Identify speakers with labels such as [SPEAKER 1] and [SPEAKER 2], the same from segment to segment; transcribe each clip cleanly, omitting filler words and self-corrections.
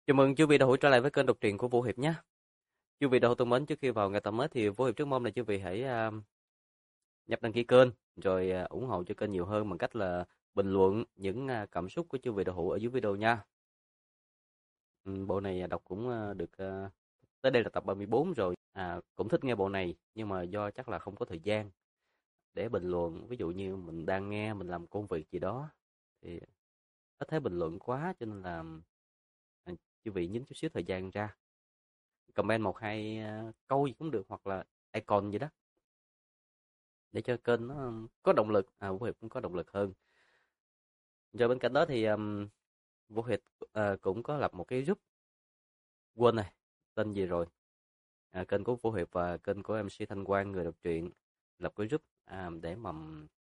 [SPEAKER 1] Chào mừng chư vị đã hữu trở lại với kênh đọc truyện của Vũ Hiệp nhé. Chư vị đã hữu thân mến, trước khi vào ngày tập mới thì Vũ Hiệp rất mong là chư vị hãy nhập đăng ký kênh rồi ủng hộ cho kênh nhiều hơn bằng cách là bình luận những cảm xúc của chư vị đã hữu ở dưới video nha. Bộ này đọc cũng được tới đây là tập 34 rồi. Cũng thích nghe bộ này nhưng mà do chắc là không có thời gian để bình luận, ví dụ như mình đang nghe mình làm công việc gì đó thì ít thấy bình luận quá, cho nên là à, chư vị nhín chút xíu thời gian ra comment một hai câu gì cũng được, hoặc là icon gì đó để cho kênh nó có động lực, Vũ Hiệp cũng có động lực hơn. Rồi bên cạnh đó thì Vũ Hiệp cũng có lập một cái group, quên này tên gì rồi, kênh của Vũ Hiệp và kênh của MC Thanh Quang người đọc truyện lập cái group để mà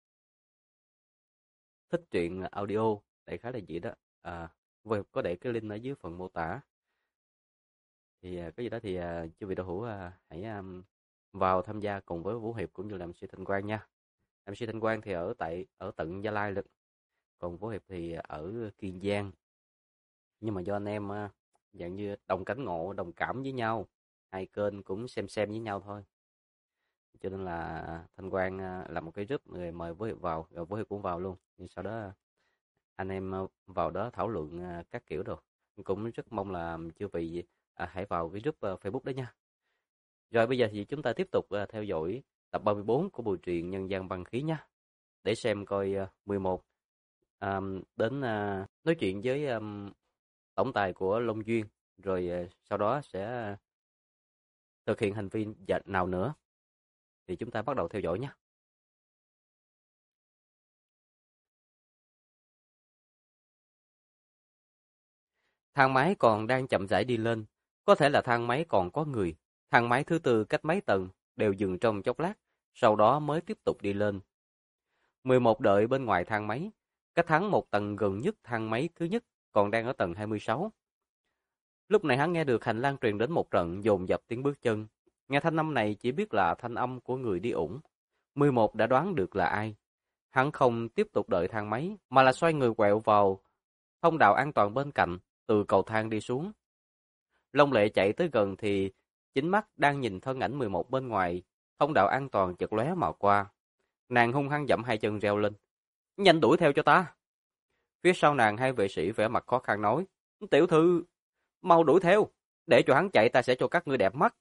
[SPEAKER 1] thích truyện audio, đại khái là gì đó. Vũ Hiệp có để cái link ở dưới phần mô tả, thì cái gì đó thì chư vị đạo hữu hãy vào tham gia cùng với Vũ Hiệp cũng như là MC Thanh Quang nha. MC Thanh Quang thì ở tận Gia Lai lực, còn Vũ Hiệp thì ở Kiên Giang. Nhưng mà do anh em dạng như đồng cánh ngộ, đồng cảm với nhau, hai kênh cũng xem với nhau thôi. Cho nên là Thanh Quang làm một cái group người mời Vũ Hiệp vào, rồi Vũ Hiệp cũng vào luôn. Nhưng sau đó anh em vào đó thảo luận các kiểu rồi. Cũng rất mong là chư vị hãy vào cái group Facebook đó nha. Rồi bây giờ thì chúng ta tiếp tục theo dõi tập 34 của bộ truyện Nhân gian băng khí nhé. Để xem coi 11 đến nói chuyện với tổng tài của Long Duyên, rồi sau đó sẽ thực hiện hành vi nào nữa. Thì chúng ta bắt đầu theo dõi nhé. Thang máy còn đang chậm rãi đi lên, có thể là thang máy còn có người. Thang máy thứ tư cách mấy tầng đều dừng trong chốc lát, sau đó mới tiếp tục đi lên. 11 đợi bên ngoài thang máy, cách hắn một tầng gần nhất thang máy thứ nhất còn đang ở tầng 26. Lúc này hắn nghe được hành lang truyền đến một trận dồn dập tiếng bước chân. Nghe thanh âm này chỉ biết là thanh âm của người đi ủng. 11 đã đoán được là ai. Hắn không tiếp tục đợi thang máy, mà là xoay người quẹo vào thông đạo an toàn bên cạnh, từ cầu thang đi xuống. Long Lệ chạy tới gần thì chính mắt đang nhìn thân ảnh 11 bên ngoài, thông đạo an toàn chợt lóe mà qua. Nàng hung hăng dậm hai chân reo lên. Nhanh đuổi theo cho ta! Phía sau nàng hai vệ sĩ vẻ mặt khó khăn nói. Tiểu thư, mau đuổi theo, để cho hắn chạy ta sẽ cho các ngươi đẹp mắt.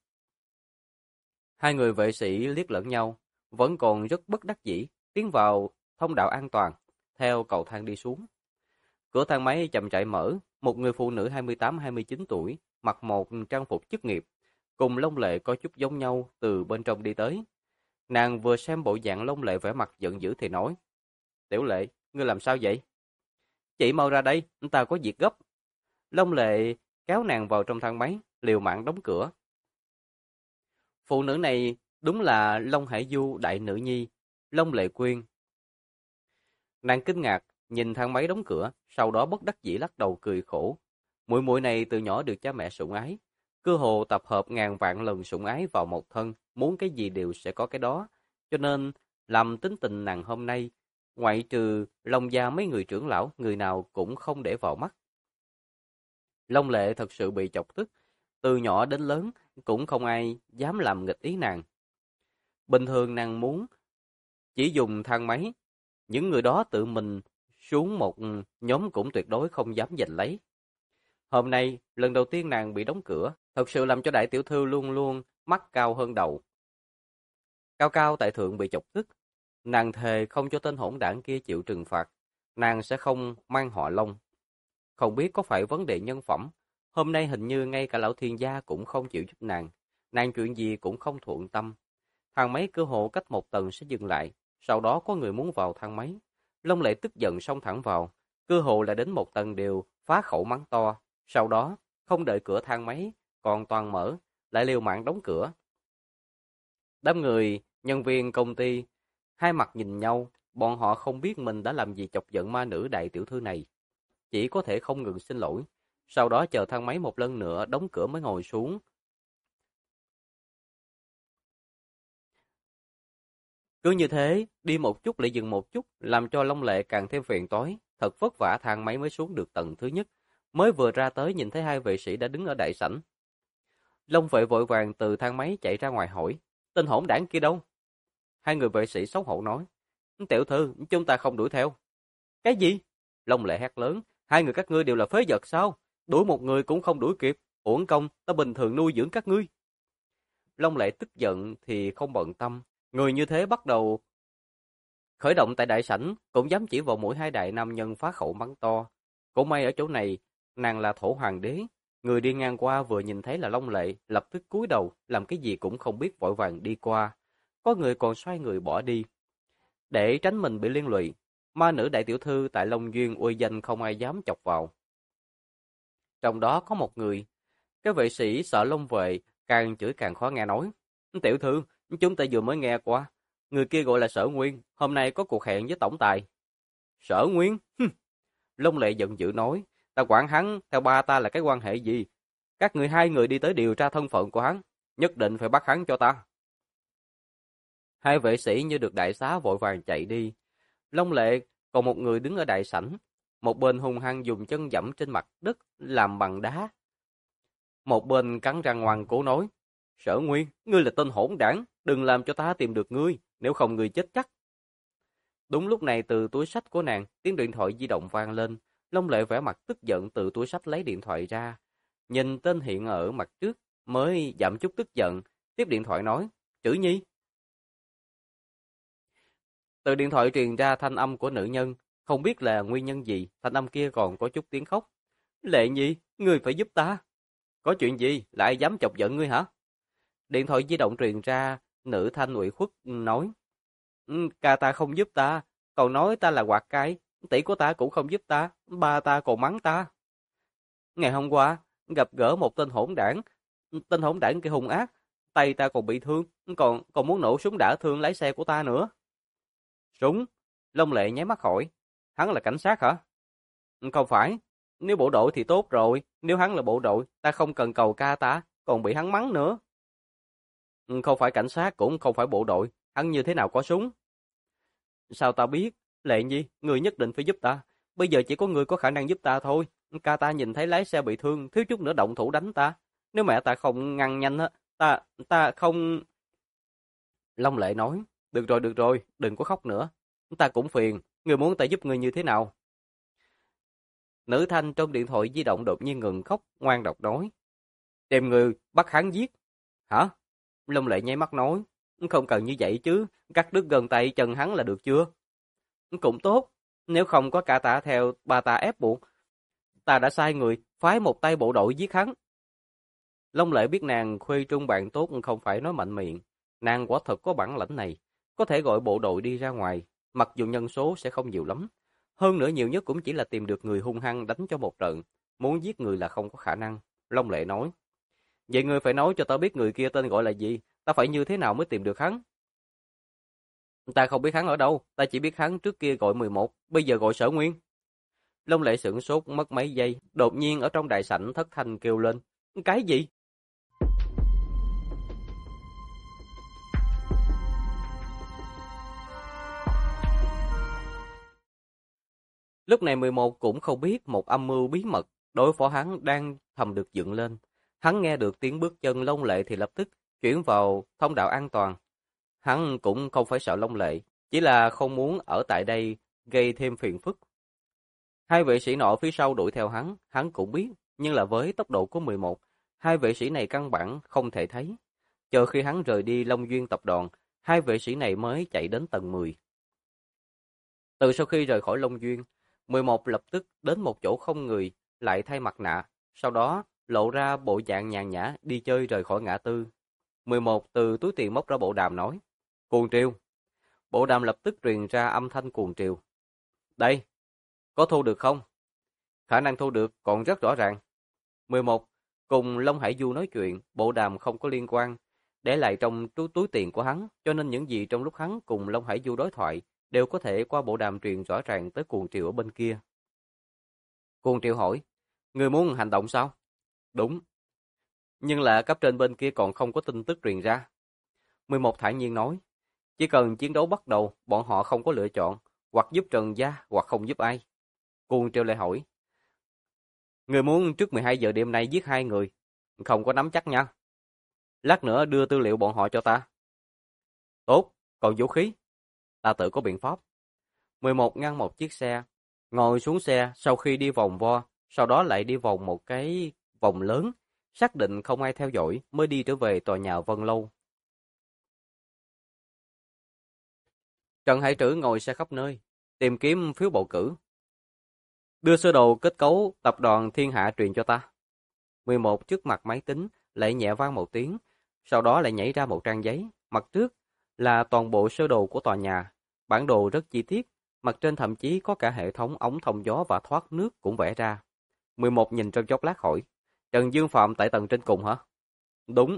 [SPEAKER 1] Hai người vệ sĩ liếc lẫn nhau, vẫn còn rất bất đắc dĩ, tiến vào thông đạo an toàn, theo cầu thang đi xuống. Cửa thang máy chậm rãi mở, một người phụ nữ 28-29 tuổi, mặc một trang phục chức nghiệp, cùng Long Lệ có chút giống nhau từ bên trong đi tới. Nàng vừa xem bộ dạng Long Lệ vẻ mặt giận dữ thì nói, Tiểu Lệ, ngươi làm sao vậy? Chị mau ra đây, ta có việc gấp. Long Lệ kéo nàng vào trong thang máy, liều mạng đóng cửa. Phụ nữ này đúng là Long Hải Du đại nữ nhi, Long Lệ Quyên. Nàng kinh ngạc, nhìn thang máy đóng cửa, sau đó bất đắc dĩ lắc đầu cười khổ. Muội muội này từ nhỏ được cha mẹ sủng ái, cơ hồ tập hợp ngàn vạn lần sủng ái vào một thân, muốn cái gì đều sẽ có cái đó, cho nên làm tính tình nàng hôm nay, ngoại trừ Long gia mấy người trưởng lão, người nào cũng không để vào mắt. Long Lệ thật sự bị chọc tức, từ nhỏ đến lớn cũng không ai dám làm nghịch ý nàng. Bình thường nàng muốn chỉ dùng thang máy, những người đó tự mình xuống một nhóm cũng tuyệt đối không dám giành lấy. Hôm nay, lần đầu tiên nàng bị đóng cửa, thật sự làm cho đại tiểu thư luôn luôn mắt cao hơn đầu. Cao cao tại thượng bị chọc tức, nàng thề không cho tên hỗn đảng kia chịu trừng phạt, nàng sẽ không mang họ Long. Không biết có phải vấn đề nhân phẩm, hôm nay hình như ngay cả lão thiên gia cũng không chịu giúp nàng chuyện gì cũng không thuận tâm. Thang máy cơ hộ cách một tầng sẽ dừng lại, sau đó có người muốn vào thang máy. Long Lệ tức giận xông thẳng vào, cơ hộ là đến một tầng đều phá khẩu mắng to, sau đó không đợi cửa thang máy còn toàn mở, lại liều mạng đóng cửa. Đám người, nhân viên công ty, hai mặt nhìn nhau, bọn họ không biết mình đã làm gì chọc giận ma nữ đại tiểu thư này. Chỉ có thể không ngừng xin lỗi, sau đó chờ thang máy một lần nữa đóng cửa mới ngồi xuống. Cứ như thế, đi một chút lại dừng một chút, làm cho Long Lệ càng thêm phiền toái, thật vất vả thang máy mới xuống được tầng thứ nhất, mới vừa ra tới nhìn thấy hai vệ sĩ đã đứng ở đại sảnh. Long vệ vội vàng từ thang máy chạy ra ngoài hỏi, tên hỗn đảng kia đâu? Hai người vệ sĩ xấu hổ nói, tiểu thư, chúng ta không đuổi theo. Cái gì? Long Lệ hét lớn, hai người các ngươi đều là phế vật sao? Đuổi một người cũng không đuổi kịp, uổng công, ta bình thường nuôi dưỡng các ngươi. Long Lệ tức giận thì không bận tâm, người như thế bắt đầu khởi động tại đại sảnh, cũng dám chỉ vào mũi hai đại nam nhân phá khẩu mắng to. Cũng may ở chỗ này, nàng là thổ hoàng đế, người đi ngang qua vừa nhìn thấy là Long Lệ, lập tức cúi đầu, làm cái gì cũng không biết vội vàng đi qua. Có người còn xoay người bỏ đi. Để tránh mình bị liên lụy, ma nữ đại tiểu thư tại Long Duyên uy danh không ai dám chọc vào. Trong đó có một người, cái vệ sĩ sợ Long Vệ, càng chửi càng khó nghe nói. Tiểu thư, chúng ta vừa mới nghe qua, người kia gọi là Sở Nguyên, hôm nay có cuộc hẹn với tổng tài. Sở Nguyên? Long Lệ giận dữ nói, ta quản hắn, theo ba ta là cái quan hệ gì? Các người hai người đi tới điều tra thân phận của hắn, nhất định phải bắt hắn cho ta. Hai vệ sĩ như được đại xá vội vàng chạy đi. Long Lệ còn một người đứng ở đại sảnh, một bên hung hăng dùng chân dẫm trên mặt đất làm bằng đá. Một bên cắn răng ngoan cố nói, Sở Nguyên, ngươi là tên hỗn đảng, đừng làm cho ta tìm được ngươi, nếu không ngươi chết chắc. Đúng lúc này từ túi sách của nàng, tiếng điện thoại di động vang lên, Long Lệ vẻ mặt tức giận từ túi sách lấy điện thoại ra. Nhìn tên hiện ở mặt trước, mới giảm chút tức giận, tiếp điện thoại nói, Chữ Nhi. Từ điện thoại truyền ra thanh âm của nữ nhân, không biết là nguyên nhân gì, thanh âm kia còn có chút tiếng khóc. Lệ Nhi, ngươi phải giúp ta. Có chuyện gì, lại dám chọc giận ngươi hả? Điện thoại di động truyền ra, nữ thanh ủy khuất nói. Ca ta không giúp ta, còn nói ta là quạt cái, tỷ của ta cũng không giúp ta, ba ta còn mắng ta. Ngày hôm qua, gặp gỡ một tên hỗn đảng kia hung ác, tay ta còn bị thương, còn muốn nổ súng đả thương lái xe của ta nữa. Súng? Long Lệ nháy mắt hỏi, hắn là cảnh sát hả? Không phải, nếu bộ đội thì tốt rồi, nếu hắn là bộ đội, ta không cần cầu ca ta, còn bị hắn mắng nữa. Không phải cảnh sát cũng không phải bộ đội, hắn như thế nào có súng? Sao ta biết? Lệ Nhi, người nhất định phải giúp ta. Bây giờ chỉ có người có khả năng giúp ta thôi. Ca ta nhìn thấy lái xe bị thương, thiếu chút nữa động thủ đánh ta. Nếu mẹ ta không ngăn nhanh á, ta không... Long Lệ nói, được rồi, đừng có khóc nữa. Ta cũng phiền, người muốn ta giúp người như thế nào? Nữ thanh trong điện thoại di động đột nhiên ngừng khóc, ngoan độc nói. Tìm người, bắt hắn giết. Hả? Long Lệ nháy mắt nói, không cần như vậy chứ, cắt đứt gần tay chân hắn là được chưa? Cũng tốt, nếu không có cả ta theo bà ta ép buộc, ta đã sai người, phái một tay bộ đội giết hắn. Long Lệ biết nàng khuê trung bạn tốt không phải nói mạnh miệng, nàng quả thật có bản lãnh này, có thể gọi bộ đội đi ra ngoài, mặc dù nhân số sẽ không nhiều lắm. Hơn nữa nhiều nhất cũng chỉ là tìm được người hung hăng đánh cho một trận, muốn giết người là không có khả năng. Long Lệ nói, vậy ngươi phải nói cho ta biết người kia tên gọi là gì, ta phải như thế nào mới tìm được hắn. Ta không biết hắn ở đâu, ta chỉ biết hắn trước kia gọi 11, bây giờ gọi Sở Nguyên. Long Lệ sửng sốt mất mấy giây, đột nhiên ở trong đại sảnh thất thanh kêu lên. Cái gì? Lúc này 11 cũng không biết một âm mưu bí mật, đối phó hắn đang thầm được dựng lên. Hắn nghe được tiếng bước chân Long Lệ thì lập tức chuyển vào thông đạo an toàn. Hắn cũng không phải sợ Long Lệ, chỉ là không muốn ở tại đây gây thêm phiền phức. Hai vệ sĩ nọ phía sau đuổi theo hắn cũng biết, nhưng là với tốc độ của 11, hai vệ sĩ này căn bản không thể thấy. Chờ khi hắn rời đi Long Duyên tập đoàn, hai vệ sĩ này mới chạy đến tầng 10. Từ sau khi rời khỏi Long Duyên, 11 lập tức đến một chỗ không người, lại thay mặt nạ, sau đó lộ ra bộ dạng nhàn nhã đi chơi rời khỏi ngã tư. 11 từ túi tiền móc ra bộ đàm nói, cuồng triều. Bộ đàm lập tức truyền ra âm thanh cuồng triều. Đây, có thu được không? Khả năng thu được còn rất rõ ràng. 11. Cùng Long Hải Du nói chuyện, bộ đàm không có liên quan, để lại trong túi tiền của hắn, cho nên những gì trong lúc hắn cùng Long Hải Du đối thoại đều có thể qua bộ đàm truyền rõ ràng tới Cuồng Triều ở bên kia. Cuồng Triều hỏi, người muốn hành động sao? Đúng. Nhưng là cấp trên bên kia còn không có tin tức truyền ra. 11 thản nhiên nói, chỉ cần chiến đấu bắt đầu, bọn họ không có lựa chọn, hoặc giúp Trần Gia, hoặc không giúp ai. Cuồng Triều lại hỏi, Người muốn trước 12 giờ đêm nay giết 2 người. Không có nắm chắc nha. Lát nữa đưa tư liệu bọn họ cho ta. Tốt, còn vũ khí? Ta tự có biện pháp. 11 ngăn một chiếc xe, ngồi xuống xe sau khi đi vòng vo, sau đó lại đi vòng một cái vòng lớn, xác định không ai theo dõi mới đi trở về tòa nhà Vân Lâu. Trần Hải Trữ ngồi xe khắp nơi, tìm kiếm phiếu bầu cử. Đưa sơ đồ kết cấu tập đoàn Thiên Hạ truyền cho ta. 11 trước mặt máy tính, lại nhẹ vang một tiếng, sau đó lại nhảy ra một trang giấy, mặt trước là toàn bộ sơ đồ của tòa nhà, bản đồ rất chi tiết, mặt trên thậm chí có cả hệ thống ống thông gió và thoát nước cũng vẽ ra. 11 nhìn trong chốc lát hỏi, Trần Dương Phạm tại tầng trên cùng hả? Đúng.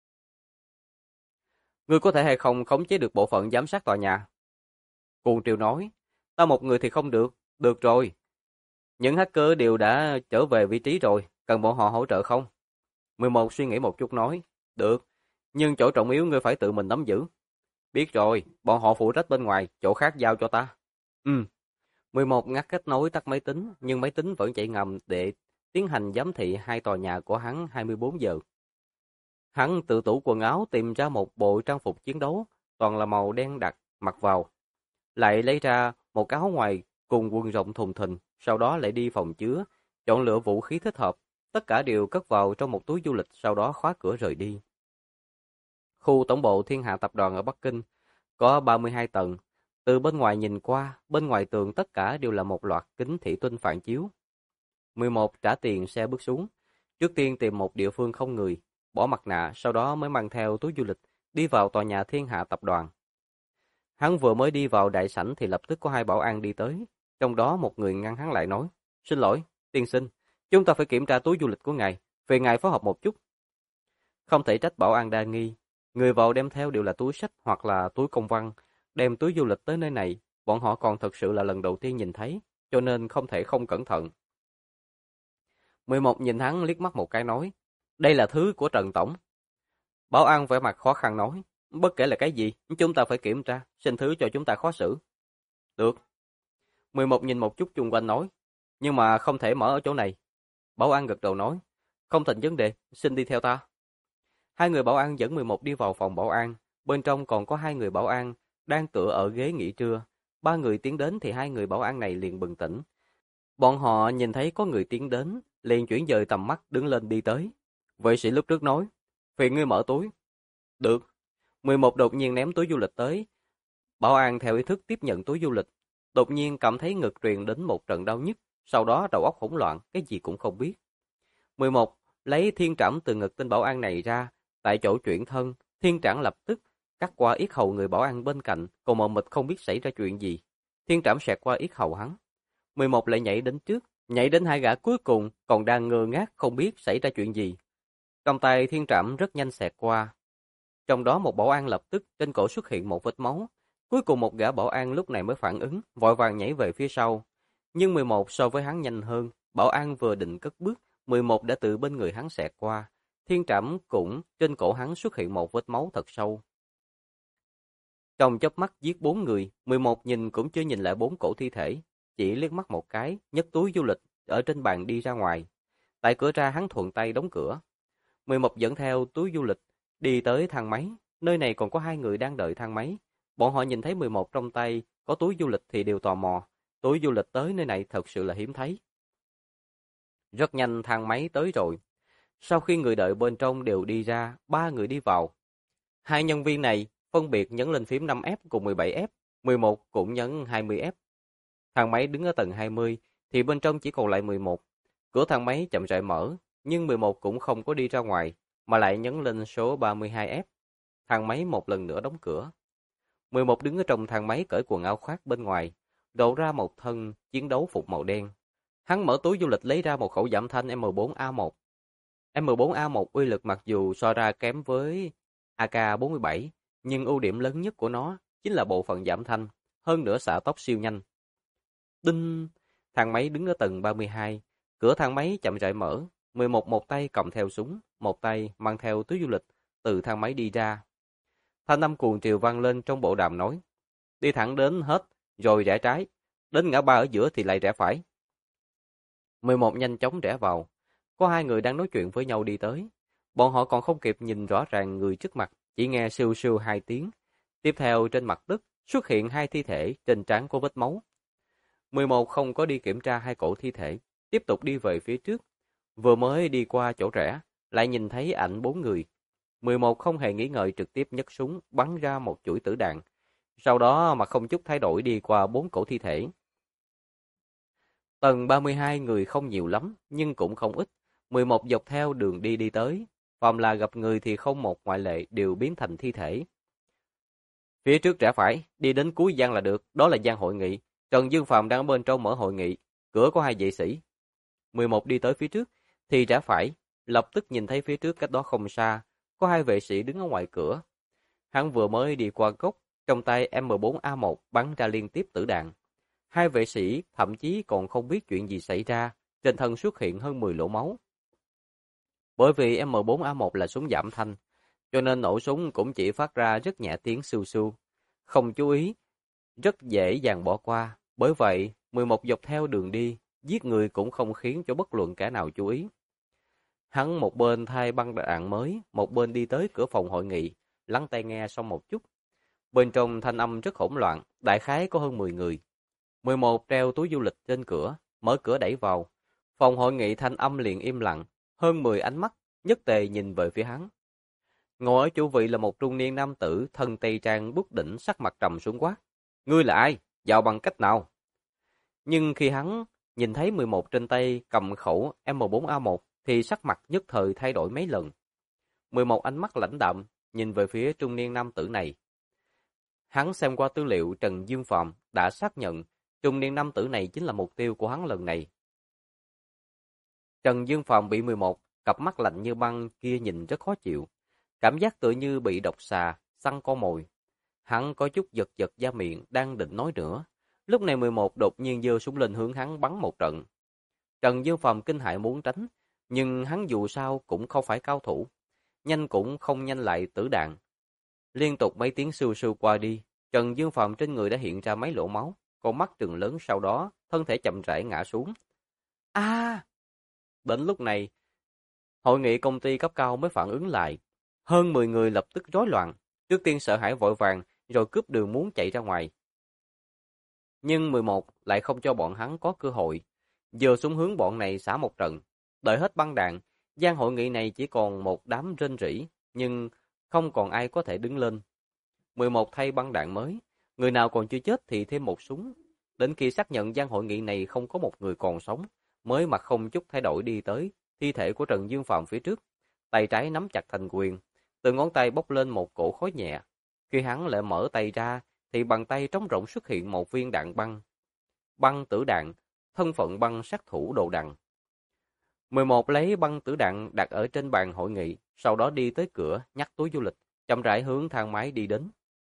[SPEAKER 1] Ngươi có thể hay không khống chế được bộ phận giám sát tòa nhà? Cuồng Triều nói, ta một người thì không được, được rồi. Những hacker đều đã trở về vị trí rồi, cần bọn họ hỗ trợ không? 11 suy nghĩ một chút nói, được, nhưng chỗ trọng yếu ngươi phải tự mình nắm giữ. Biết rồi, bọn họ phụ trách bên ngoài, chỗ khác giao cho ta. 11 ngắt kết nối tắt máy tính, nhưng máy tính vẫn chạy ngầm để tiến hành giám thị hai tòa nhà của hắn 24 giờ. Hắn tự tủ quần áo tìm ra một bộ trang phục chiến đấu, toàn là màu đen đặc, mặc vào. Lại lấy ra một cái áo ngoài cùng quần rộng thùng thình, sau đó lại đi phòng chứa, chọn lựa vũ khí thích hợp. Tất cả đều cất vào trong một túi du lịch, sau đó khóa cửa rời đi. Khu tổng bộ Thiên Hạ Tập đoàn ở Bắc Kinh có 32 tầng. Từ bên ngoài nhìn qua, bên ngoài tường tất cả đều là một loạt kính thủy tinh phản chiếu. 11 trả tiền xe bước xuống. Trước tiên tìm một địa phương không người, bỏ mặt nạ, sau đó mới mang theo túi du lịch, đi vào tòa nhà Thiên Hạ Tập đoàn. Hắn vừa mới đi vào đại sảnh thì lập tức có hai bảo an đi tới. Trong đó một người ngăn hắn lại nói, xin lỗi, tiên sinh, chúng ta phải kiểm tra túi du lịch của ngài, về ngài phối hợp một chút. Không thể trách bảo an đa nghi. Người vào đem theo đều là túi sách hoặc là túi công văn. Đem túi du lịch tới nơi này, bọn họ còn thật sự là lần đầu tiên nhìn thấy, cho nên không thể không cẩn thận. 11 nhìn hắn liếc mắt một cái nói, đây là thứ của Trần Tổng. Bảo an vẻ mặt khó khăn nói, bất kể là cái gì, chúng ta phải kiểm tra, xin thứ cho chúng ta khó xử. Được. 11 nhìn một chút chung quanh nói, nhưng mà không thể mở ở chỗ này. Bảo an gật đầu nói, không thành vấn đề, xin đi theo ta. Hai người bảo an dẫn 11 đi vào phòng bảo an, bên trong còn có hai người bảo an đang tựa ở ghế nghỉ trưa. Ba người tiến đến thì hai người bảo an này liền bừng tỉnh. Bọn họ nhìn thấy có người tiến đến, liền chuyển dời tầm mắt đứng lên đi tới. Vệ sĩ lúc trước nói, phiền ngươi mở túi. Được. 11 đột nhiên ném túi du lịch tới. Bảo an theo ý thức tiếp nhận túi du lịch. Đột nhiên cảm thấy ngực truyền đến một trận đau nhức, sau đó đầu óc hỗn loạn, cái gì cũng không biết. 11 lấy thiên trảm từ ngực tên bảo an này ra, tại chỗ chuyển thân, thiên trảm lập tức cắt qua yết hầu người bảo an bên cạnh, còn mờ mịt không biết xảy ra chuyện gì. Thiên trảm xẹt qua yết hầu hắn. 11 lại nhảy đến trước, nhảy đến hai gã cuối cùng, còn đang ngơ ngác không biết xảy ra chuyện gì. Trong tay thiên trảm rất nhanh xẹt qua. Trong đó một bảo an lập tức trên cổ xuất hiện một vết máu. Cuối cùng một gã bảo an lúc này mới phản ứng, vội vàng nhảy về phía sau. Nhưng 11 so với hắn nhanh hơn, bảo an vừa định cất bước, 11 đã từ bên người hắn xẹt qua. Thiên trảm cũng trên cổ hắn xuất hiện một vết máu thật sâu. Trong chớp mắt giết 4 người, 11 nhìn cũng chưa nhìn lại 4 cổ thi thể, chỉ liếc mắt một cái, nhấc túi du lịch ở trên bàn đi ra ngoài. Tại cửa ra hắn thuận tay đóng cửa. 11 dẫn theo túi du lịch đi tới thang máy, nơi này còn có hai người đang đợi thang máy. Bọn họ nhìn thấy 11 trong tay có túi du lịch thì đều tò mò, túi du lịch tới nơi này thật sự là hiếm thấy. Rất nhanh thang máy tới rồi. Sau khi người đợi bên trong đều đi ra, ba người đi vào. Hai nhân viên này phân biệt nhấn lên phím 5F cùng 17F, 11 cũng nhấn 20F. Thang máy đứng ở tầng 20 thì bên trong chỉ còn lại 11. Cửa thang máy chậm rãi mở, nhưng 11 cũng không có đi ra ngoài, mà lại nhấn lên số 32F. Thang máy một lần nữa đóng cửa. 11 đứng ở trong thang máy cởi quần áo khoác bên ngoài, lộ ra một thân chiến đấu phục màu đen. Hắn mở túi du lịch lấy ra một khẩu giảm thanh M4A1. M4A1 uy lực mặc dù so ra kém với AK-47, nhưng ưu điểm lớn nhất của nó chính là bộ phận giảm thanh, hơn nữa xạ tốc siêu nhanh. Đinh! Thang máy đứng ở tầng 32, cửa thang máy chậm rãi mở, 11 một tay cầm theo súng, một tay mang theo túi du lịch, từ thang máy đi ra. Thanh âm cuồng triều vang lên trong bộ đàm nói, đi thẳng đến hết, rồi rẽ trái, đến ngã ba ở giữa thì lại rẽ phải. 11 nhanh chóng rẽ vào. Có hai người đang nói chuyện với nhau đi tới. Bọn họ còn không kịp nhìn rõ ràng người trước mặt, chỉ nghe siêu siêu hai tiếng. Tiếp theo trên mặt đất xuất hiện hai thi thể, trên trán có vết máu. 11 không có đi kiểm tra hai cổ thi thể, tiếp tục đi về phía trước. Vừa mới đi qua chỗ rẽ, lại nhìn thấy ảnh bốn người. 11 không hề nghĩ ngợi trực tiếp nhấc súng bắn ra một chuỗi tử đạn. Sau đó mà không chút thay đổi đi qua bốn cổ thi thể. Tầng 32 người không nhiều lắm, nhưng cũng không ít. 11 dọc theo đường đi đi tới. Phàm là gặp người thì không một ngoại lệ đều biến thành thi thể. Phía trước rẽ phải, đi đến cuối gian là được, đó là gian hội nghị. Trần Dương Phạm đang ở bên trong mở hội nghị, cửa có hai vệ sĩ. 11 đi tới phía trước, thì rẽ phải, lập tức nhìn thấy phía trước cách đó không xa, có hai vệ sĩ đứng ở ngoài cửa. Hắn vừa mới đi qua góc, trong tay M4A1 bắn ra liên tiếp tử đạn. Hai vệ sĩ thậm chí còn không biết chuyện gì xảy ra, trên thân xuất hiện hơn 10 lỗ máu. Bởi vì M4A1 là súng giảm thanh, cho nên nổ súng cũng chỉ phát ra rất nhẹ tiếng sưu sưu. Không chú ý, rất dễ dàng bỏ qua. Bởi vậy, 11 dọc theo đường đi, giết người cũng không khiến cho bất luận kẻ nào chú ý. Hắn một bên thay băng đạn mới, một bên đi tới cửa phòng hội nghị, lắng tai nghe xong một chút. Bên trong thanh âm rất hỗn loạn, đại khái có hơn 10 người. 11 treo túi du lịch trên cửa, mở cửa đẩy vào. Phòng hội nghị thanh âm liền im lặng, hơn 10 ánh mắt, nhất tề nhìn về phía hắn. Ngồi ở chủ vị là một trung niên nam tử, thân tây trang bút đỉnh, sắc mặt trầm xuống quát. Ngươi là ai? Vào bằng cách nào? Nhưng khi hắn nhìn thấy 11 trên tay cầm khẩu M4A1 thì sắc mặt nhất thời thay đổi mấy lần. 11 ánh mắt lãnh đạm nhìn về phía trung niên nam tử này. Hắn xem qua tư liệu Trần Dương Phạm đã xác nhận trung niên nam tử này chính là mục tiêu của hắn lần này. Trần Dương Phạm bị 11 cặp mắt lạnh như băng kia nhìn rất khó chịu, cảm giác tựa như bị độc xà săn con mồi. Hắn có chút giật giật da miệng đang định nói nữa. Lúc này 11 đột nhiên giơ súng lên hướng hắn bắn một trận. Trần Dương Phạm kinh hãi muốn tránh, nhưng hắn dù sao cũng không phải cao thủ, nhanh cũng không nhanh lại tử đạn. Liên tục mấy tiếng sưu sưu qua đi, Trần Dương Phạm trên người đã hiện ra mấy lỗ máu, con mắt trừng lớn, sau đó thân thể chậm rãi ngã xuống. A! Đến lúc này, hội nghị công ty cấp cao mới phản ứng lại. Hơn 10 người lập tức rối loạn, trước tiên sợ hãi vội vàng, rồi cướp đường muốn chạy ra ngoài. Nhưng 11 lại không cho bọn hắn có cơ hội, giờ xuống hướng bọn này xả một trận. Đợi hết băng đạn, gian hội nghị này chỉ còn một đám rên rỉ, nhưng không còn ai có thể đứng lên. 11 thay băng đạn mới, người nào còn chưa chết thì thêm một súng. Đến khi xác nhận gian hội nghị này không có một người còn sống, mới mặt không chút thay đổi đi tới thi thể của Trần Dương Phạm phía trước, tay trái nắm chặt thành quyền, từ ngón tay bốc lên một cổ khói nhẹ. Khi hắn lại mở tay ra, thì bàn tay trống rỗng xuất hiện một viên đạn băng. Băng tử đạn, thân phận băng sát thủ đồ đằng. 11 lấy băng tử đạn đặt ở trên bàn hội nghị, sau đó đi tới cửa, nhắc túi du lịch, chậm rãi hướng thang máy đi đến.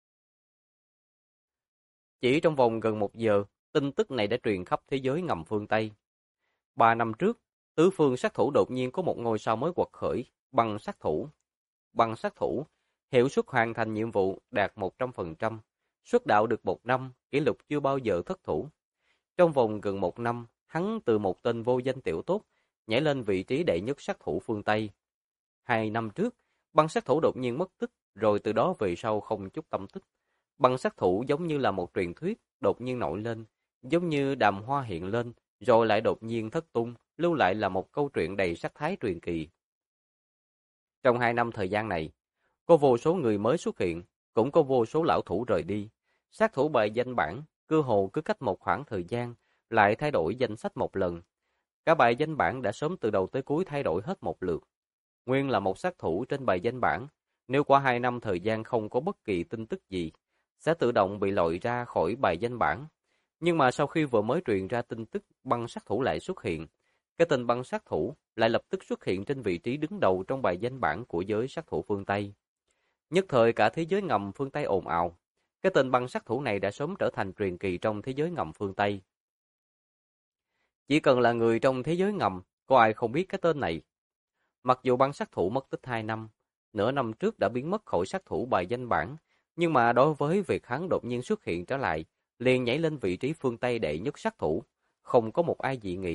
[SPEAKER 1] Chỉ trong vòng gần 1 giờ, tin tức này đã truyền khắp thế giới ngầm phương Tây. 3 năm trước, tứ phương sát thủ đột nhiên có một ngôi sao mới quật khởi, băng sát thủ. Băng sát thủ, hiệu suất hoàn thành nhiệm vụ đạt 100%, xuất đạo được 1 năm, kỷ lục chưa bao giờ thất thủ. Trong vòng gần 1 năm, hắn từ một tên vô danh tiểu tốt, nhảy lên vị trí đệ nhất sát thủ phương Tây. 2 năm trước, băng sát thủ đột nhiên mất tích, rồi từ đó về sau không chút tâm tích. Băng sát thủ giống như là một truyền thuyết, đột nhiên nổi lên, giống như đàm hoa hiện lên, rồi lại đột nhiên thất tung, lưu lại là một câu chuyện đầy sắc thái truyền kỳ. Trong 2 năm thời gian này, có vô số người mới xuất hiện, cũng có vô số lão thủ rời đi. Sát thủ bài danh bảng, cơ hồ cứ cách một khoảng thời gian, lại thay đổi danh sách một lần. Cả bài danh bảng đã sớm từ đầu tới cuối thay đổi hết một lượt. Nguyên là một sát thủ trên bài danh bảng, nếu qua 2 năm thời gian không có bất kỳ tin tức gì, sẽ tự động bị loại ra khỏi bài danh bảng. Nhưng mà sau khi vừa mới truyền ra tin tức băng sát thủ lại xuất hiện, cái tên băng sát thủ lại lập tức xuất hiện trên vị trí đứng đầu trong bài danh bảng của giới sát thủ phương Tây. Nhất thời cả thế giới ngầm phương Tây ồn ào. Cái tên băng sát thủ này đã sớm trở thành truyền kỳ trong thế giới ngầm phương Tây. Chỉ cần là người trong thế giới ngầm, có ai không biết cái tên này. Mặc dù băng sát thủ mất tích 2 năm, nửa năm trước đã biến mất khỏi sát thủ bài danh bảng, nhưng mà đối với việc hắn đột nhiên xuất hiện trở lại, liền nhảy lên vị trí phương Tây đệ nhất sát thủ, không có một ai dị nghị.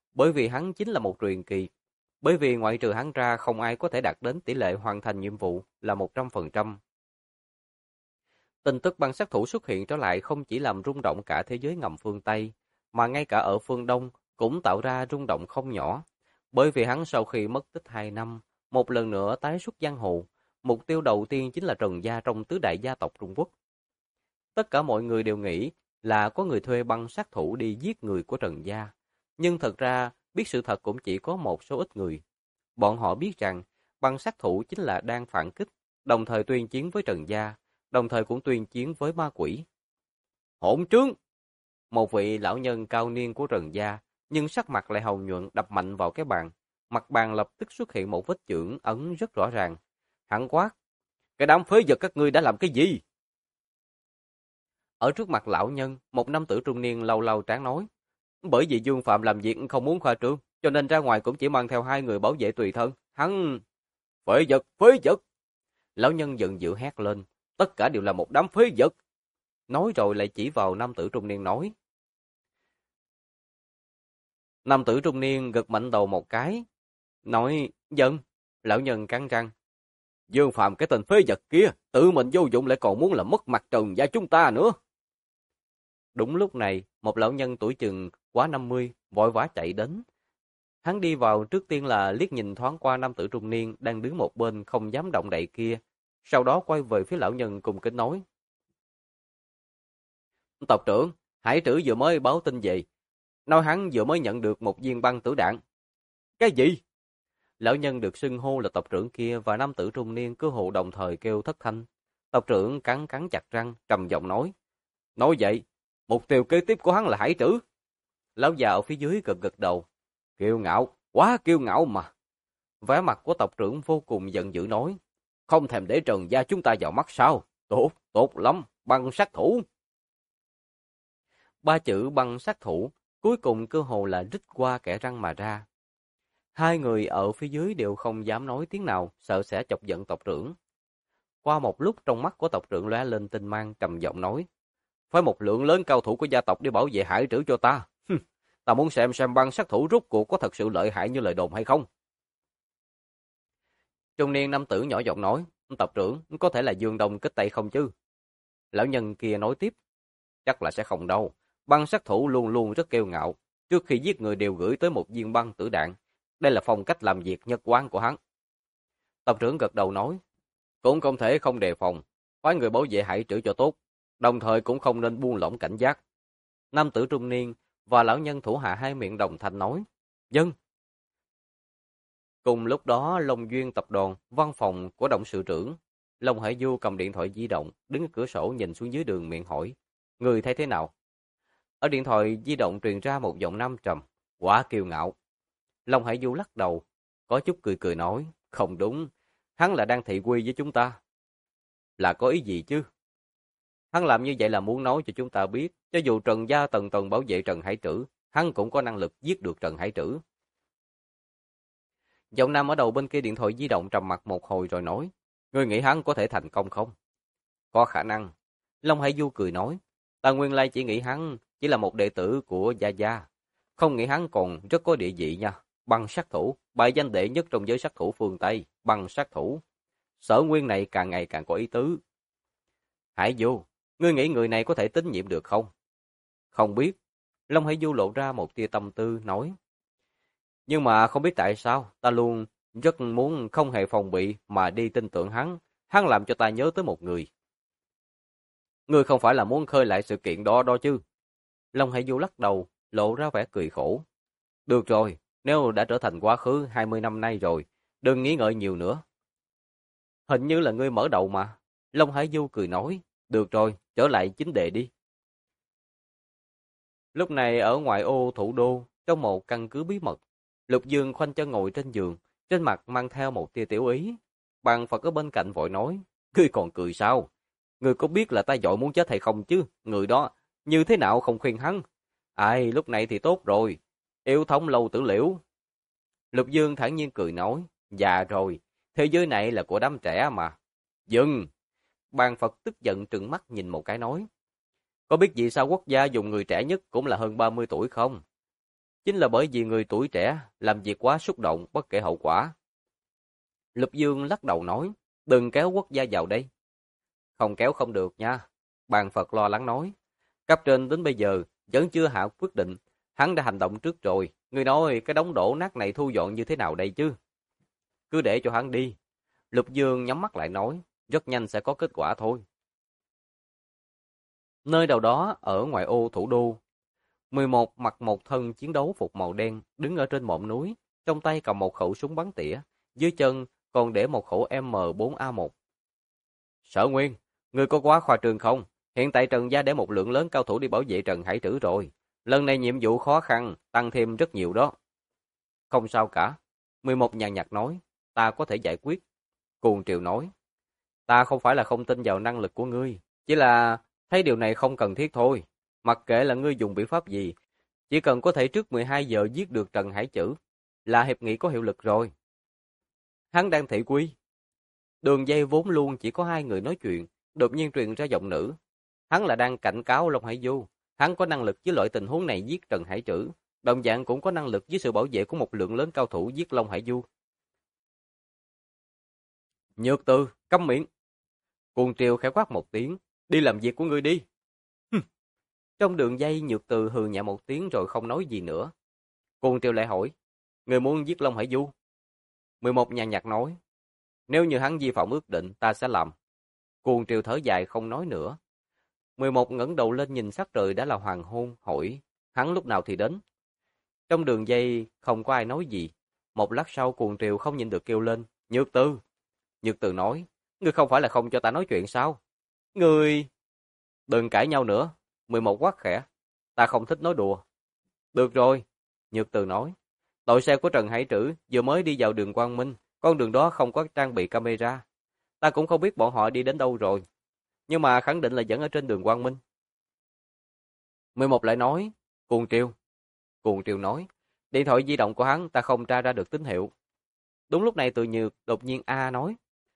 [SPEAKER 1] Bởi vì hắn chính là một truyền kỳ. Bởi vì ngoại trừ hắn ra không ai có thể đạt đến tỷ lệ hoàn thành nhiệm vụ là 100%. Tin tức băng sát thủ xuất hiện trở lại không chỉ làm rung động cả thế giới ngầm phương Tây, mà ngay cả ở phương Đông cũng tạo ra rung động không nhỏ. Bởi vì hắn sau khi mất tích 2 năm, một lần nữa tái xuất giang hồ, mục tiêu đầu tiên chính là Trần Gia trong tứ đại gia tộc Trung Quốc. Tất cả mọi người đều nghĩ là có người thuê băng sát thủ đi giết người của Trần Gia. Nhưng thật ra, biết sự thật cũng chỉ có một số ít người. Bọn họ biết rằng, băng sát thủ chính là đang phản kích, đồng thời tuyên chiến với Trần Gia, đồng thời cũng tuyên chiến với ma quỷ. Hỗn trướng! Một vị lão nhân cao niên của Trần Gia, nhưng sắc mặt lại hồng nhuận đập mạnh vào cái bàn. Mặt bàn lập tức xuất hiện một vết chưởng ấn rất rõ ràng. Hắn quát, cái đám phế vật các ngươi đã làm cái gì? Ở trước mặt lão nhân, một nam tử trung niên lâu lâu tráng nói, bởi vì Dương Phạm làm việc không muốn khoa trương, cho nên ra ngoài cũng chỉ mang theo 2 người bảo vệ tùy thân. Hắn... Phế vật, phế vật! Lão nhân giận dữ hét lên, tất cả đều là một đám phế vật. Nói rồi lại chỉ vào nam tử trung niên nói. Nam tử trung niên gật mạnh đầu một cái, nói, dân. Lão nhân cắn răng. Dương Phạm cái tên phế vật kia, tự mình vô dụng lại còn muốn làm mất mặt Trần Gia chúng ta nữa. Đúng lúc này, một lão nhân tuổi chừng quá 50, vội vã chạy đến. Hắn đi vào trước tiên là liếc nhìn thoáng qua nam tử trung niên đang đứng một bên không dám động đậy kia, sau đó quay về phía lão nhân cùng kính nói. Tộc trưởng, Hải Trữ vừa mới báo tin về, nói hắn vừa mới nhận được một viên băng tử đạn. Cái gì? Lão nhân được xưng hô là tộc trưởng kia và nam tử trung niên cứ hộ đồng thời kêu thất thanh. Tộc trưởng cắn cắn chặt răng, trầm giọng nói. Nói vậy, mục tiêu kế tiếp của hắn là Hải Trữ. Lão già ở phía dưới gật gật đầu. Kiêu ngạo, quá kiêu ngạo mà. Vẻ mặt của tộc trưởng vô cùng giận dữ nói. Không thèm để Trần Gia chúng ta vào mắt sao? Tốt, tốt lắm, băng sát thủ. 3 chữ băng sát thủ, cuối cùng cơ hồ là rít qua kẽ răng mà ra. 2 người ở phía dưới đều không dám nói tiếng nào, sợ sẽ chọc giận tộc trưởng. Qua một lúc trong mắt của tộc trưởng lóe lên tinh mang, trầm giọng nói. Phải một lượng lớn cao thủ của gia tộc để bảo vệ Hải Trữ cho ta. Ta muốn xem băng sát thủ rốt cuộc có thật sự lợi hại như lời đồn hay không. Trung niên nam tử nhỏ giọng nói. Tộc trưởng, có thể là Dương Đông kích Tây không chứ? Lão nhân kia nói tiếp. Chắc là sẽ không đâu. Băng sát thủ luôn luôn rất kiêu ngạo. Trước khi giết người đều gửi tới một viên băng tử đạn. Đây là phong cách làm việc nhất quán của hắn. Tộc trưởng gật đầu nói. Cũng không thể không đề phòng. Phái người bảo vệ Hải Trữ cho tốt. Đồng thời cũng không nên buông lỏng cảnh giác. Nam tử trung niên và lão nhân thủ hạ hai miệng đồng thanh nói. Dân. Cùng lúc đó, Long Duyên tập đoàn, văn phòng của董sự trưởng. Long Hải Du cầm điện thoại di động, đứng ở cửa sổ nhìn xuống dưới đường miệng hỏi. Người thấy thế nào? Ở điện thoại di động truyền ra một giọng nam trầm. Quá kiêu ngạo. Long Hải Du lắc đầu, có chút cười cười nói. Không đúng, hắn là đang thị uy với chúng ta. Là có ý gì chứ? Hắn làm như vậy là muốn nói cho chúng ta biết, cho dù Trần Gia tầng tầng bảo vệ Trần Hải Trữ, hắn cũng có năng lực giết được Trần Hải Trữ. Giọng nam ở đầu bên kia điện thoại di động trầm mặc một hồi rồi nói, ngươi nghĩ hắn có thể thành công không? Có khả năng. Long Hải Du cười nói, ta nguyên lai chỉ nghĩ hắn chỉ là một đệ tử của Gia Gia, không nghĩ hắn còn rất có địa vị nha. Băng sát thủ, bài danh đệ nhất trong giới sát thủ phương Tây, băng sát thủ. Sở Nguyên này càng ngày càng có ý tứ. Hải Du, ngươi nghĩ người này có thể tín nhiệm được không? Không biết. Long Hải Du lộ ra một tia tâm tư, nói. Nhưng mà không biết tại sao, ta luôn rất muốn không hề phòng bị mà đi tin tưởng hắn. Hắn làm cho ta nhớ tới một người. Ngươi không phải là muốn khơi lại sự kiện đó đó chứ? Long Hải Du lắc đầu, lộ ra vẻ cười khổ. Được rồi, nếu đã trở thành quá khứ 20 năm nay rồi, đừng nghĩ ngợi nhiều nữa. Hình như là ngươi mở đầu mà. Long Hải Du cười nói, được rồi, trở lại chính đề đi. Lúc này ở ngoại ô thủ đô, trong một căn cứ bí mật, Lục Dương khoanh chân ngồi trên giường, trên mặt mang theo một tia tiểu ý. Bàn Phật ở bên cạnh vội nói, ngươi còn cười sao? Ngươi có biết là ta dội muốn chết hay không chứ? Người đó, như thế nào không khuyên hắn? Ai, lúc này thì tốt rồi. Yêu thông lâu tử liễu. Lục Dương thản nhiên cười nói, dạ rồi, thế giới này là của đám trẻ mà. Dừng! Bàn Phật tức giận trừng mắt nhìn một cái nói. Có biết vì sao quốc gia dùng người trẻ nhất cũng là hơn 30 tuổi không? Chính là bởi vì người tuổi trẻ làm việc quá xúc động bất kể hậu quả. Lục Dương lắc đầu nói, đừng kéo quốc gia vào đây. Không kéo không được nha. Bàn Phật lo lắng nói, cấp trên đến bây giờ vẫn chưa hạ quyết định, hắn đã hành động trước rồi. Người nói cái đống đổ nát này thu dọn như thế nào đây chứ? Cứ để cho hắn đi. Lục Dương nhắm mắt lại nói, rất nhanh sẽ có kết quả thôi. Nơi đầu đó ở ngoại ô thủ đô, 11 mặc một thân chiến đấu phục màu đen, đứng ở trên mỏm núi, trong tay cầm một khẩu súng bắn tỉa, dưới chân còn để một khẩu M4A1. Sở Nguyên, ngươi có quá khoa trương không? Hiện tại Trần Gia để một lượng lớn cao thủ đi bảo vệ Trần Hải Trữ rồi. Lần này nhiệm vụ khó khăn, tăng thêm rất nhiều đó. Không sao cả. 11 nhàn nhạt nói, ta có thể giải quyết. Cuồng Triều nói, ta không phải là không tin vào năng lực của ngươi, chỉ là thấy điều này không cần thiết thôi. Mặc kệ là ngươi dùng biện pháp gì, chỉ cần có thể trước 12 giờ giết được Trần Hải Trữ, là hiệp nghị có hiệu lực rồi. Hắn đang thị quy. Đường dây vốn luôn chỉ có hai người nói chuyện, đột nhiên truyền ra giọng nữ. Hắn là đang cảnh cáo Long Hải Du, hắn có năng lực với loại tình huống này giết Trần Hải Trữ, đồng dạng cũng có năng lực với sự bảo vệ của một lượng lớn cao thủ giết Long Hải Du. Nhược Từ, câm miệng. Cuồng Triều khẽ quát một tiếng, đi làm việc của ngươi đi. Trong đường dây Nhược Từ hừ nhẹ một tiếng rồi không nói gì nữa. Cuồng Triều lại hỏi, người muốn giết Long Hải Du? 11 nhàn nhạt nói, nếu như hắn vi phạm ước định ta sẽ làm. Cuồng Triều thở dài không nói nữa. 11 ngẩng đầu lên nhìn sắc trời đã là hoàng hôn, hỏi, hắn lúc nào thì đến? Trong đường dây không có ai nói gì. Một lát sau Cuồng Triều không nhịn được kêu lên, Nhược Từ. Nhược Từ nói, ngươi không phải là không cho ta nói chuyện sao? Ngươi... Đừng cãi nhau nữa. 11 quát khẽ, ta không thích nói đùa. Được rồi. Nhược Từ nói, đội xe của Trần Hải Trữ vừa mới đi vào đường Quang Minh, con đường đó không có trang bị camera. Ta cũng không biết bọn họ đi đến đâu rồi, nhưng mà khẳng định là vẫn ở trên đường Quang Minh. 11 lại nói, Cuồng Triều. Cuồng Triều nói, điện thoại di động của hắn ta không tra ra được tín hiệu. Đúng lúc này Từ Nhược đột nhiên nói,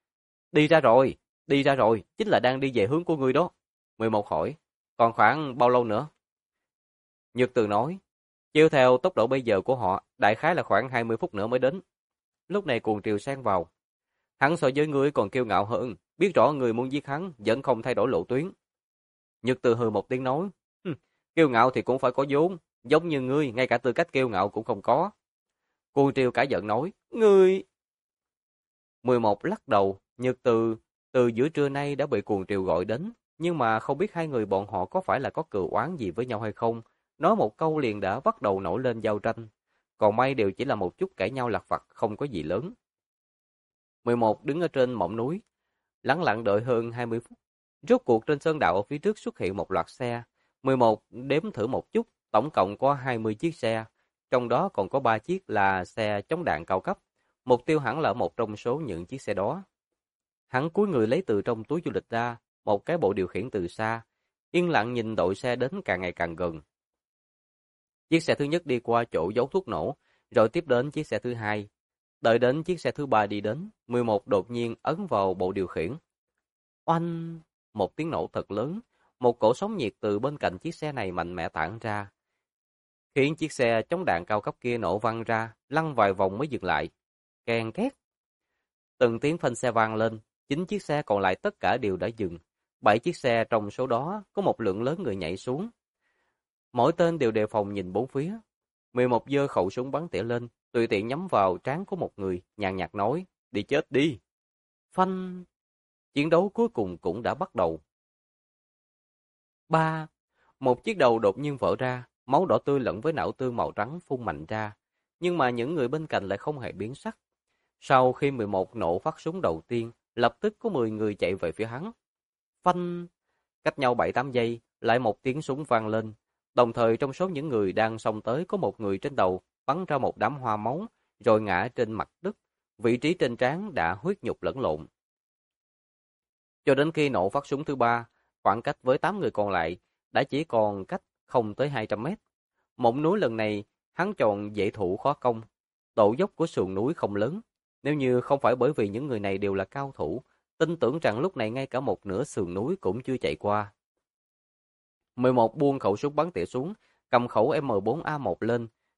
[SPEAKER 1] đi ra rồi, chính là đang đi về hướng của ngươi đó. 11 hỏi, còn khoảng bao lâu nữa? Nhược Từ nói, chiếu theo tốc độ bây giờ của họ, đại khái là khoảng 20 phút nữa mới đến. Lúc này Cuồng Triều xen vào, hắn so với ngươi còn kiêu ngạo hơn, biết rõ người muốn giết hắn, vẫn không thay đổi lộ tuyến. Nhược Từ hừ một tiếng nói, kiêu ngạo thì cũng phải có vốn, giống như ngươi, ngay cả tư cách kiêu ngạo cũng không có. Cuồng Triều cả giận nói, ngươi... 11 lắc đầu, Nhược Từ từ giữa trưa nay đã bị Cuồng Triều gọi đến, nhưng mà không biết hai người bọn họ có phải là có cừu oán gì với nhau hay không. Nói một câu liền đã bắt đầu nổi lên giao tranh. Còn may đều chỉ là một chút cãi nhau lặt vặt, không có gì lớn. 11 đứng ở trên mỏm núi, lẳng lặng đợi hơn 20 phút. Rốt cuộc trên sơn đạo ở phía trước xuất hiện một loạt xe. 11 đếm thử một chút, tổng cộng có 20 chiếc xe. Trong đó còn có 3 chiếc là xe chống đạn cao cấp. Mục tiêu hẳn là một trong số những chiếc xe đó. Hắn cúi người lấy từ trong túi du lịch ra một cái bộ điều khiển từ xa, yên lặng nhìn đội xe đến càng ngày càng gần. Chiếc xe thứ nhất đi qua chỗ giấu thuốc nổ, rồi tiếp đến chiếc xe thứ hai. Đợi đến chiếc xe thứ ba đi đến, 11 đột nhiên ấn vào bộ điều khiển. Oanh! Một tiếng nổ thật lớn, một cổ sóng nhiệt từ bên cạnh chiếc xe này mạnh mẽ tản ra, khiến chiếc xe chống đạn cao cấp kia nổ văng ra, lăn vài vòng mới dừng lại. Keng két. Từng tiếng phanh xe vang lên, 9 chiếc xe còn lại tất cả đều đã dừng. 7 chiếc xe trong số đó có một lượng lớn người nhảy xuống. Mỗi tên đều đề phòng nhìn bốn phía. 11 giơ khẩu súng bắn tỉa lên, tùy tiện nhắm vào trán của một người, nhàn nhạt nói, đi chết đi. Phanh. Chiến đấu cuối cùng cũng đã bắt đầu. 3. Một chiếc đầu đột nhiên vỡ ra, máu đỏ tươi lẫn với não tương màu trắng phun mạnh ra. Nhưng mà những người bên cạnh lại không hề biến sắc. Sau khi 11 nổ phát súng đầu tiên, lập tức có 10 người chạy về phía hắn. Phanh! Cách nhau 7-8 giây, lại một tiếng súng vang lên. Đồng thời trong số những người đang xông tới có một người trên đầu bắn ra một đám hoa máu, rồi ngã trên mặt đất. Vị trí trên trán đã huyết nhục lẫn lộn. Cho đến khi nổ phát súng thứ ba, khoảng cách với 8 người còn lại đã chỉ còn cách không tới 200 mét. Mỏm núi lần này, hắn chọn dễ thủ khó công. Độ dốc của sườn núi không lớn. Nếu như không phải bởi vì những người này đều là cao thủ, tin tưởng rằng lúc này ngay cả một nửa sườn núi cũng chưa chạy qua. 11 buông khẩu súng bắn tỉa xuống, cầm khẩu M4A1 lên,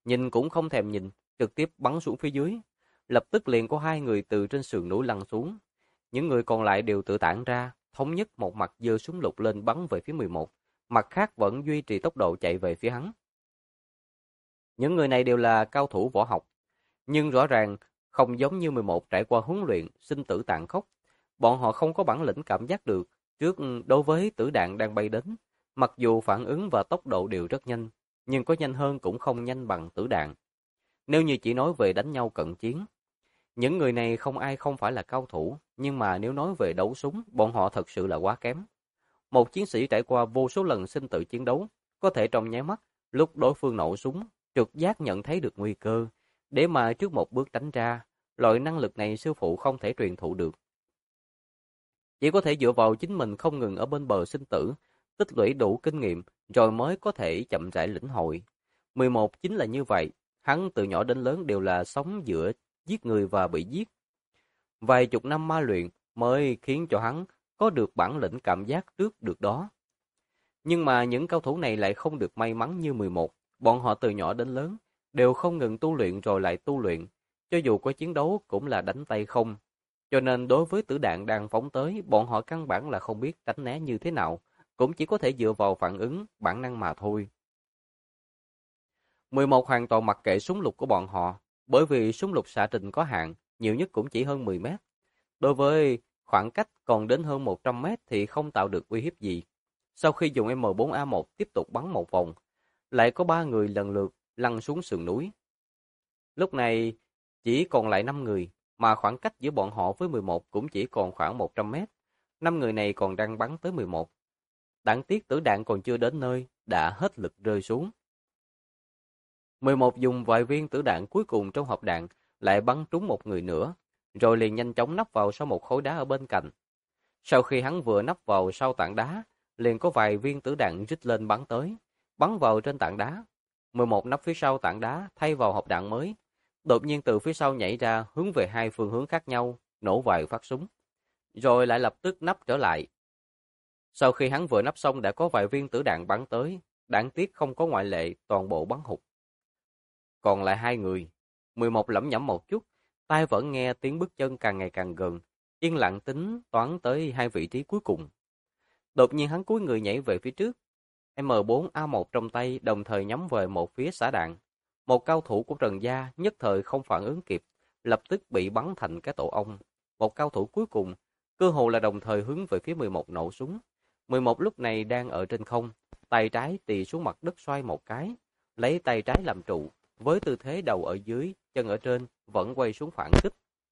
[SPEAKER 1] nhìn cũng không thèm nhìn, trực tiếp bắn xuống phía dưới. Lập tức liền có 2 người từ trên sườn núi lăn xuống. Những người còn lại đều tự tản ra, thống nhất một mặt giơ súng lục lên bắn về phía 11, mặt khác vẫn duy trì tốc độ chạy về phía hắn. Những người này đều là cao thủ võ học, nhưng rõ ràng không giống như 11 trải qua huấn luyện sinh tử tàn khốc. Bọn họ không có bản lĩnh cảm giác được trước đối với tử đạn đang bay đến. Mặc dù phản ứng và tốc độ đều rất nhanh, nhưng có nhanh hơn cũng không nhanh bằng tử đạn. Nếu như chỉ nói về đánh nhau cận chiến, những người này không ai không phải là cao thủ, nhưng mà nếu nói về đấu súng, bọn họ thật sự là quá kém. Một chiến sĩ trải qua vô số lần sinh tử chiến đấu, có thể trong nháy mắt, lúc đối phương nổ súng, trực giác nhận thấy được nguy cơ, để mà trước một bước tránh ra, loại năng lực này sư phụ không thể truyền thụ được. Chỉ có thể dựa vào chính mình không ngừng ở bên bờ sinh tử, tích lũy đủ kinh nghiệm, rồi mới có thể chậm rãi lĩnh hội. 11 chính là như vậy, hắn từ nhỏ đến lớn đều là sống giữa giết người và bị giết. Vài chục năm ma luyện mới khiến cho hắn có được bản lĩnh cảm giác trước được đó. Nhưng mà những cao thủ này lại không được may mắn như 11, bọn họ từ nhỏ đến lớn đều không ngừng tu luyện rồi lại tu luyện, cho dù có chiến đấu cũng là đánh tay không. Cho nên đối với tử đạn đang phóng tới, bọn họ căn bản là không biết tránh né như thế nào, cũng chỉ có thể dựa vào phản ứng, bản năng mà thôi. 11 hoàn toàn mặc kệ súng lục của bọn họ, bởi vì súng lục xạ trình có hạn, nhiều nhất cũng chỉ hơn 10 mét. Đối với khoảng cách còn đến hơn 100 mét thì không tạo được uy hiếp gì. Sau khi dùng M4A1 tiếp tục bắn một vòng, lại có 3 người lần lượt lăn xuống sườn núi. Lúc này chỉ còn lại 5 người, mà khoảng cách giữa bọn họ với 11 cũng chỉ còn khoảng 100 mét. 5 người này còn đang bắn tới 11. Đáng tiếc tử đạn còn chưa đến nơi, đã hết lực rơi xuống. 11 dùng vài viên tử đạn cuối cùng trong hộp đạn, lại bắn trúng một người nữa, rồi liền nhanh chóng nấp vào sau một khối đá ở bên cạnh. Sau khi hắn vừa nấp vào sau tảng đá, liền có vài viên tử đạn rít lên bắn tới, bắn vào trên tảng đá. 11 nấp phía sau tảng đá, thay vào hộp đạn mới. Đột nhiên từ phía sau nhảy ra, hướng về hai phương hướng khác nhau, nổ vài phát súng. Rồi lại lập tức nấp trở lại. Sau khi hắn vừa nấp xong đã có vài viên tử đạn bắn tới, đáng tiếc không có ngoại lệ, toàn bộ bắn hụt. Còn lại 2 người, 11 lẩm nhẩm một chút, tai vẫn nghe tiếng bước chân càng ngày càng gần, yên lặng tính toán tới hai vị trí cuối cùng. Đột nhiên hắn cúi người nhảy về phía trước, M4A1 trong tay đồng thời nhắm về một phía xả đạn. Một cao thủ của Trần Gia nhất thời không phản ứng kịp, lập tức bị bắn thành cái tổ ong. Một cao thủ cuối cùng, cơ hồ là đồng thời hướng về phía 11 nổ súng. 11 lúc này đang ở trên không, tay trái tì xuống mặt đất xoay một cái, lấy tay trái làm trụ, với tư thế đầu ở dưới, chân ở trên, vẫn quay xuống phản kích.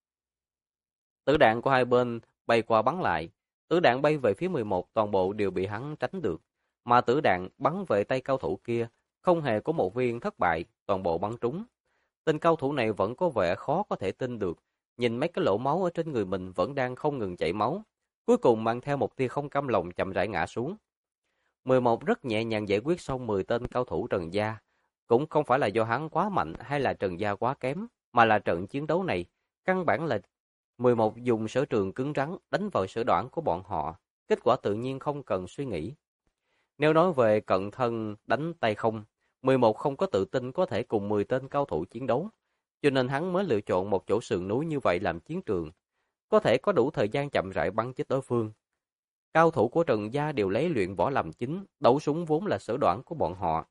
[SPEAKER 1] Tử đạn của hai bên bay qua bắn lại, tử đạn bay về phía 11 toàn bộ đều bị hắn tránh được, mà tử đạn bắn về tay cao thủ kia, không hề có một viên thất bại, toàn bộ bắn trúng. Tên cao thủ này vẫn có vẻ khó có thể tin được, nhìn mấy cái lỗ máu ở trên người mình vẫn đang không ngừng chảy máu, cuối cùng mang theo một tia không cam lòng chậm rãi ngã xuống. 11 rất nhẹ nhàng giải quyết xong 10 tên cao thủ Trần Gia, cũng không phải là do hắn quá mạnh hay là Trần Gia quá kém, mà là trận chiến đấu này, căn bản là 11 dùng sở trường cứng rắn đánh vào sở đoản của bọn họ, kết quả tự nhiên không cần suy nghĩ. Nếu nói về cận thân đánh tay không, 11 không có tự tin có thể cùng 10 tên cao thủ chiến đấu, cho nên hắn mới lựa chọn một chỗ sườn núi như vậy làm chiến trường, có thể có đủ thời gian chậm rãi bắn chết đối phương. Cao thủ của Trần Gia đều lấy luyện võ làm chính, đấu súng vốn là sở đoản của bọn họ.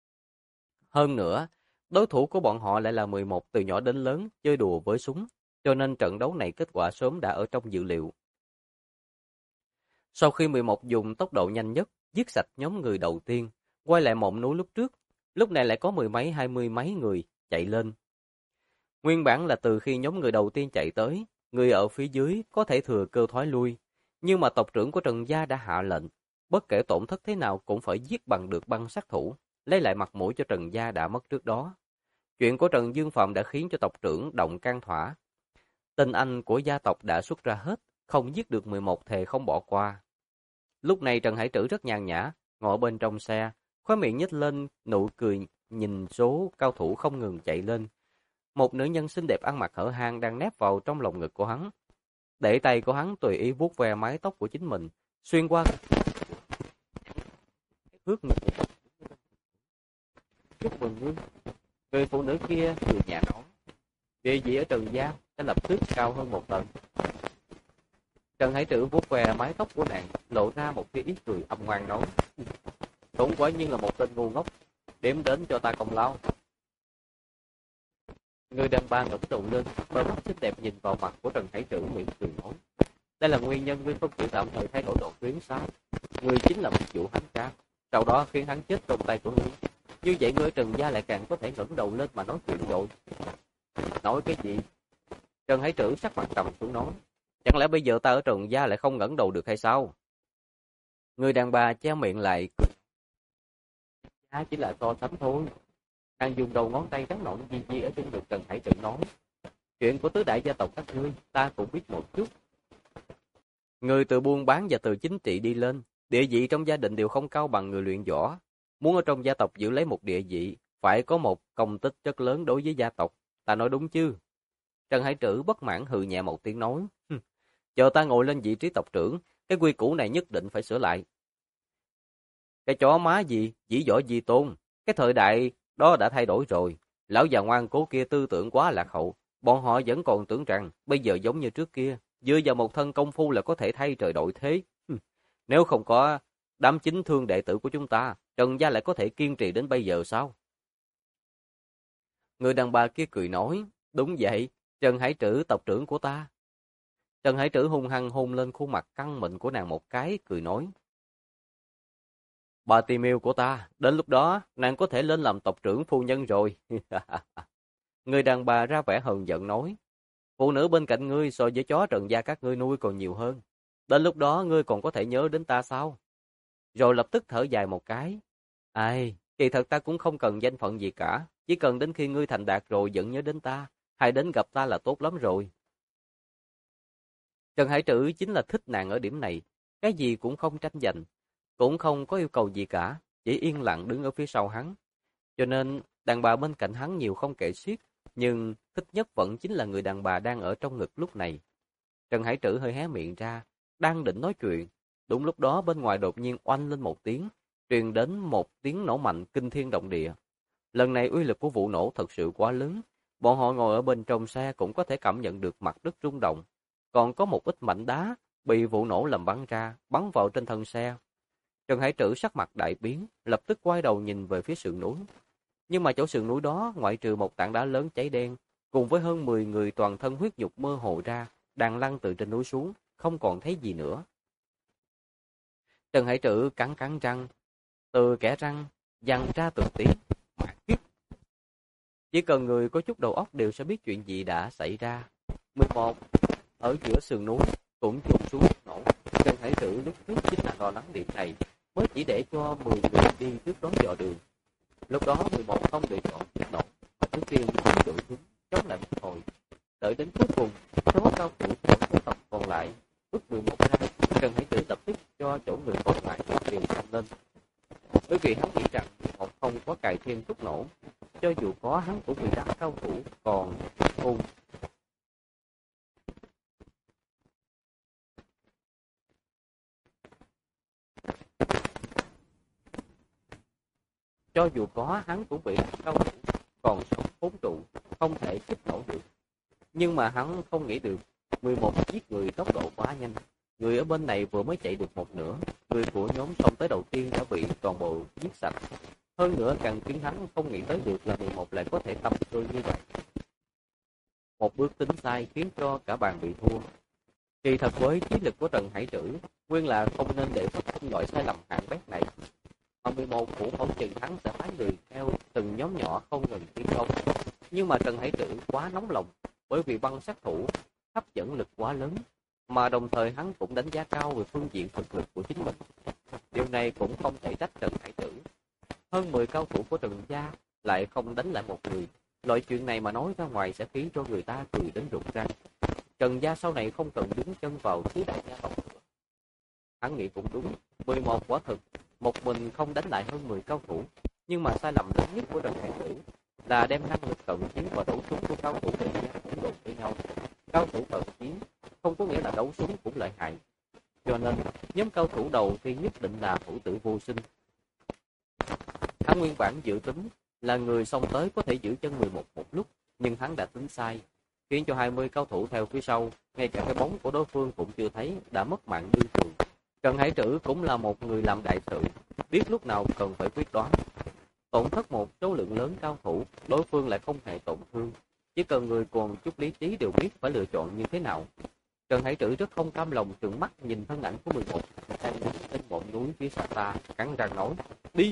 [SPEAKER 1] Hơn nữa, đối thủ của bọn họ lại là 11 từ nhỏ đến lớn chơi đùa với súng, cho nên trận đấu này kết quả sớm đã ở trong dự liệu. Sau khi 11 dùng tốc độ nhanh nhất, giết sạch nhóm người đầu tiên, quay lại mộng núi lúc trước, lúc này lại có 10 mấy 20 mấy người chạy lên. Nguyên bản là từ khi nhóm người đầu tiên chạy tới, người ở phía dưới có thể thừa cơ thoái lui, nhưng mà tộc trưởng của Trần Gia đã hạ lệnh, bất kể tổn thất thế nào cũng phải giết bằng được băng sát thủ, lấy lại mặt mũi cho Trần Gia đã mất trước đó. Chuyện của Trần Dương Phạm đã khiến cho tộc trưởng động can thỏa. Tên anh của gia tộc đã xuất ra hết, không giết được 11 thề không bỏ qua. Lúc này Trần Hải Trữ rất nhàn nhã, ngồi bên trong xe, khóe miệng nhếch lên, nụ cười nhìn số cao thủ không ngừng chạy lên. Một nữ nhân xinh đẹp ăn mặc hở hang đang nép vào trong lồng ngực của hắn. Để tay của hắn tùy ý vuốt ve mái tóc của chính mình, xuyên qua ướt ngực. Chúc mừng ngươi. Người phụ nữ kia cười nhạt nói, địa vị ở Trần gia sẽ lập tức cao hơn một tầng. Trần Hải Trữ vuốt ve mái tóc của nàng, lộ ra một cái ý cười âm ngoan nói, cũng quả nhiên là một tên ngu ngốc, điểm đến cho ta công lao. Người đàn bà ngẩng đầu lên, đôi mắt xinh đẹp nhìn vào mặt của Trần Hải Trữ mỉm cười nói, đây là nguyên nhân ngươi không chịu tạm thời thay đổi độ tuyến sao? Ngươi chính là một chủ hắn ca, sau đó khiến hắn chết trong tay của ngươi. Như vậy ngươi ở Trần gia lại càng có thể ngẩng đầu lên mà nói chuyện rồi. Nói cái gì? Trần Hải Trữ sắc mặt trầm xuống nói, chẳng lẽ bây giờ ta ở Trần gia lại không ngẩng đầu được hay sao? Người đàn bà che miệng lại cười, chỉ là so sánh thôi. Nàng dùng đầu ngón tay trắng nõn di di ở trên ngực Trần Hải Trữ nói, chuyện của tứ đại gia tộc các ngươi ta cũng biết một chút. Người từ buôn bán và từ chính trị đi lên, địa vị trong gia đình đều không cao bằng người luyện võ. Muốn ở trong gia tộc giữ lấy một địa vị, phải có một công tích rất lớn đối với gia tộc. Ta nói đúng chứ? Trần Hải Trữ bất mãn hừ nhẹ một tiếng nói, chờ ta ngồi lên vị trí tộc trưởng, cái quy củ này nhất định phải sửa lại. Cái chó má gì, dĩ võ di tôn, cái thời đại đó đã thay đổi rồi. Lão già ngoan cố kia tư tưởng quá lạc hậu, bọn họ vẫn còn tưởng rằng bây giờ giống như trước kia, dựa vào một thân công phu là có thể thay trời đổi thế. Nếu không có đám chính thương đệ tử của chúng ta, Trần gia lại có thể kiên trì đến bây giờ sao? Người đàn bà kia cười nói, đúng vậy, Trần Hải Trữ tộc trưởng của ta. Trần Hải Trữ hung hăng hôn lên khuôn mặt căng mịn của nàng một cái, cười nói, bà tìm yêu của ta, đến lúc đó nàng có thể lên làm tộc trưởng phu nhân rồi. Người đàn bà ra vẻ hờn giận nói, phụ nữ bên cạnh ngươi so với chó Trần gia các ngươi nuôi còn nhiều hơn. Đến lúc đó ngươi còn có thể nhớ đến ta sao? Rồi lập tức thở dài một cái. Ai, kỳ thật ta cũng không cần danh phận gì cả. Chỉ cần đến khi ngươi thành đạt rồi vẫn nhớ đến ta. Hay đến gặp ta là tốt lắm rồi. Trần Hải Trữ chính là thích nàng ở điểm này. Cái gì cũng không tranh giành. Cũng không có yêu cầu gì cả. Chỉ yên lặng đứng ở phía sau hắn. Cho nên đàn bà bên cạnh hắn nhiều không kể xiết. Nhưng thích nhất vẫn chính là người đàn bà đang ở trong ngực lúc này. Trần Hải Trữ hơi hé miệng ra, đang định nói chuyện. Đúng lúc đó bên ngoài đột nhiên oanh lên một tiếng, truyền đến một tiếng nổ mạnh kinh thiên động địa. Lần này uy lực của vụ nổ thật sự quá lớn. Bọn họ ngồi ở bên trong xe cũng có thể cảm nhận được mặt đất rung động. Còn có một ít mảnh đá bị vụ nổ làm bắn ra, bắn vào trên thân xe. Trần Hải Trữ sắc mặt đại biến, lập tức quay đầu nhìn về phía sườn núi. Nhưng mà chỗ sườn núi đó, ngoại trừ một tảng đá lớn cháy đen, cùng với hơn 10 người toàn thân huyết nhục mơ hồ ra, đang lăn từ trên núi xuống, không còn thấy gì nữa. Trần Hải Trữ cắn cắn răng, từ kẽ răng văng ra từng tiếng, mẹ kiếp. Chỉ cần người có chút đầu óc đều sẽ biết chuyện gì đã xảy ra. 11. Ở giữa sườn núi cũng trục xuống nổ. Trần Hải Trữ lúc trước chính là lo lắng điểm này, mới chỉ để cho 10 người đi trước đó dò đường. Lúc đó 11 không lựa chọn kích nổ, mà trước tiên đội xuống chống lại một hồi. Đợi đến cuối cùng, số cao thủ của dân tộc còn lại bước 11 ra, Trần Hải Trữ lập tức cho chỗ người còn lại điều tăng lên. Bởi vì hắn nghĩ rằng 11 không có cài thêm thuốc nổ, cho dù có hắn cũng bị đám cao thủ còn hôn. Cho dù có hắn cũng bị đám cao thủ còn sống khốn trụ, không thể kích nổ được. Nhưng mà hắn không nghĩ được, 11 giết người tốc độ quá nhanh. Người ở bên này vừa mới chạy được một nửa, người của nhóm xông tới đầu tiên đã bị toàn bộ giết sạch. Hơn nữa càng khiến hắn không nghĩ tới được là 11 lại có thể tâm cơ như vậy. Một bước tính sai khiến cho cả bàn bị thua. Kỳ thật với chiến lực của Trần Hải Trữ, nguyên là không nên để phát sinh loại sai lầm hạng bét này. Mà 11 cũng không chừng hắn sẽ phái người theo từng nhóm nhỏ không ngừng tiến công. Nhưng mà Trần Hải Trữ quá nóng lòng, bởi vì băng sát thủ hấp dẫn lực quá lớn, mà đồng thời hắn cũng đánh giá cao về phương diện thực lực của chính mình. Điều này cũng không thể trách Trần Hải Trữ. Hơn 10 cao thủ của Trần gia lại không đánh lại một người. Loại chuyện này mà nói ra ngoài sẽ khiến cho người ta cười đến rụng răng. Trần gia sau này không cần đứng chân vào tứ đại gia tộc nữa. Hắn nghĩ cũng đúng, 11 quả thực, một mình không đánh lại hơn 10 cao thủ. Nhưng mà sai lầm lớn nhất của Trần Hải Trữ là đem năng lực cận chiến và đấu súng của cao thủ Trần gia đánh đột với nhau. Cao thủ cận chiến không có nghĩa là đấu súng cũng lợi hại. Cho nên, nhóm cao thủ đầu tiên nhất định là thủ tử vô sinh. Hắn nguyên bản dự tính là người xông tới có thể giữ chân 11 một lúc, nhưng hắn đã tính sai, khiến cho 20 cao thủ theo phía sau, ngay cả cái bóng của đối phương cũng chưa thấy, đã mất mạng đương trường. Trần Hải Trữ cũng là một người làm đại sự, biết lúc nào cần phải quyết đoán. Tổn thất một số lượng lớn cao thủ, đối phương lại không hề tổn thương. Chỉ cần người còn chút lý trí đều biết phải lựa chọn như thế nào. Trần Hải Trữ rất không cam lòng trừng mắt nhìn thân ảnh của 11 đang đứng trên ngọn núi phía xa xa, cắn răng nói: "Đi!"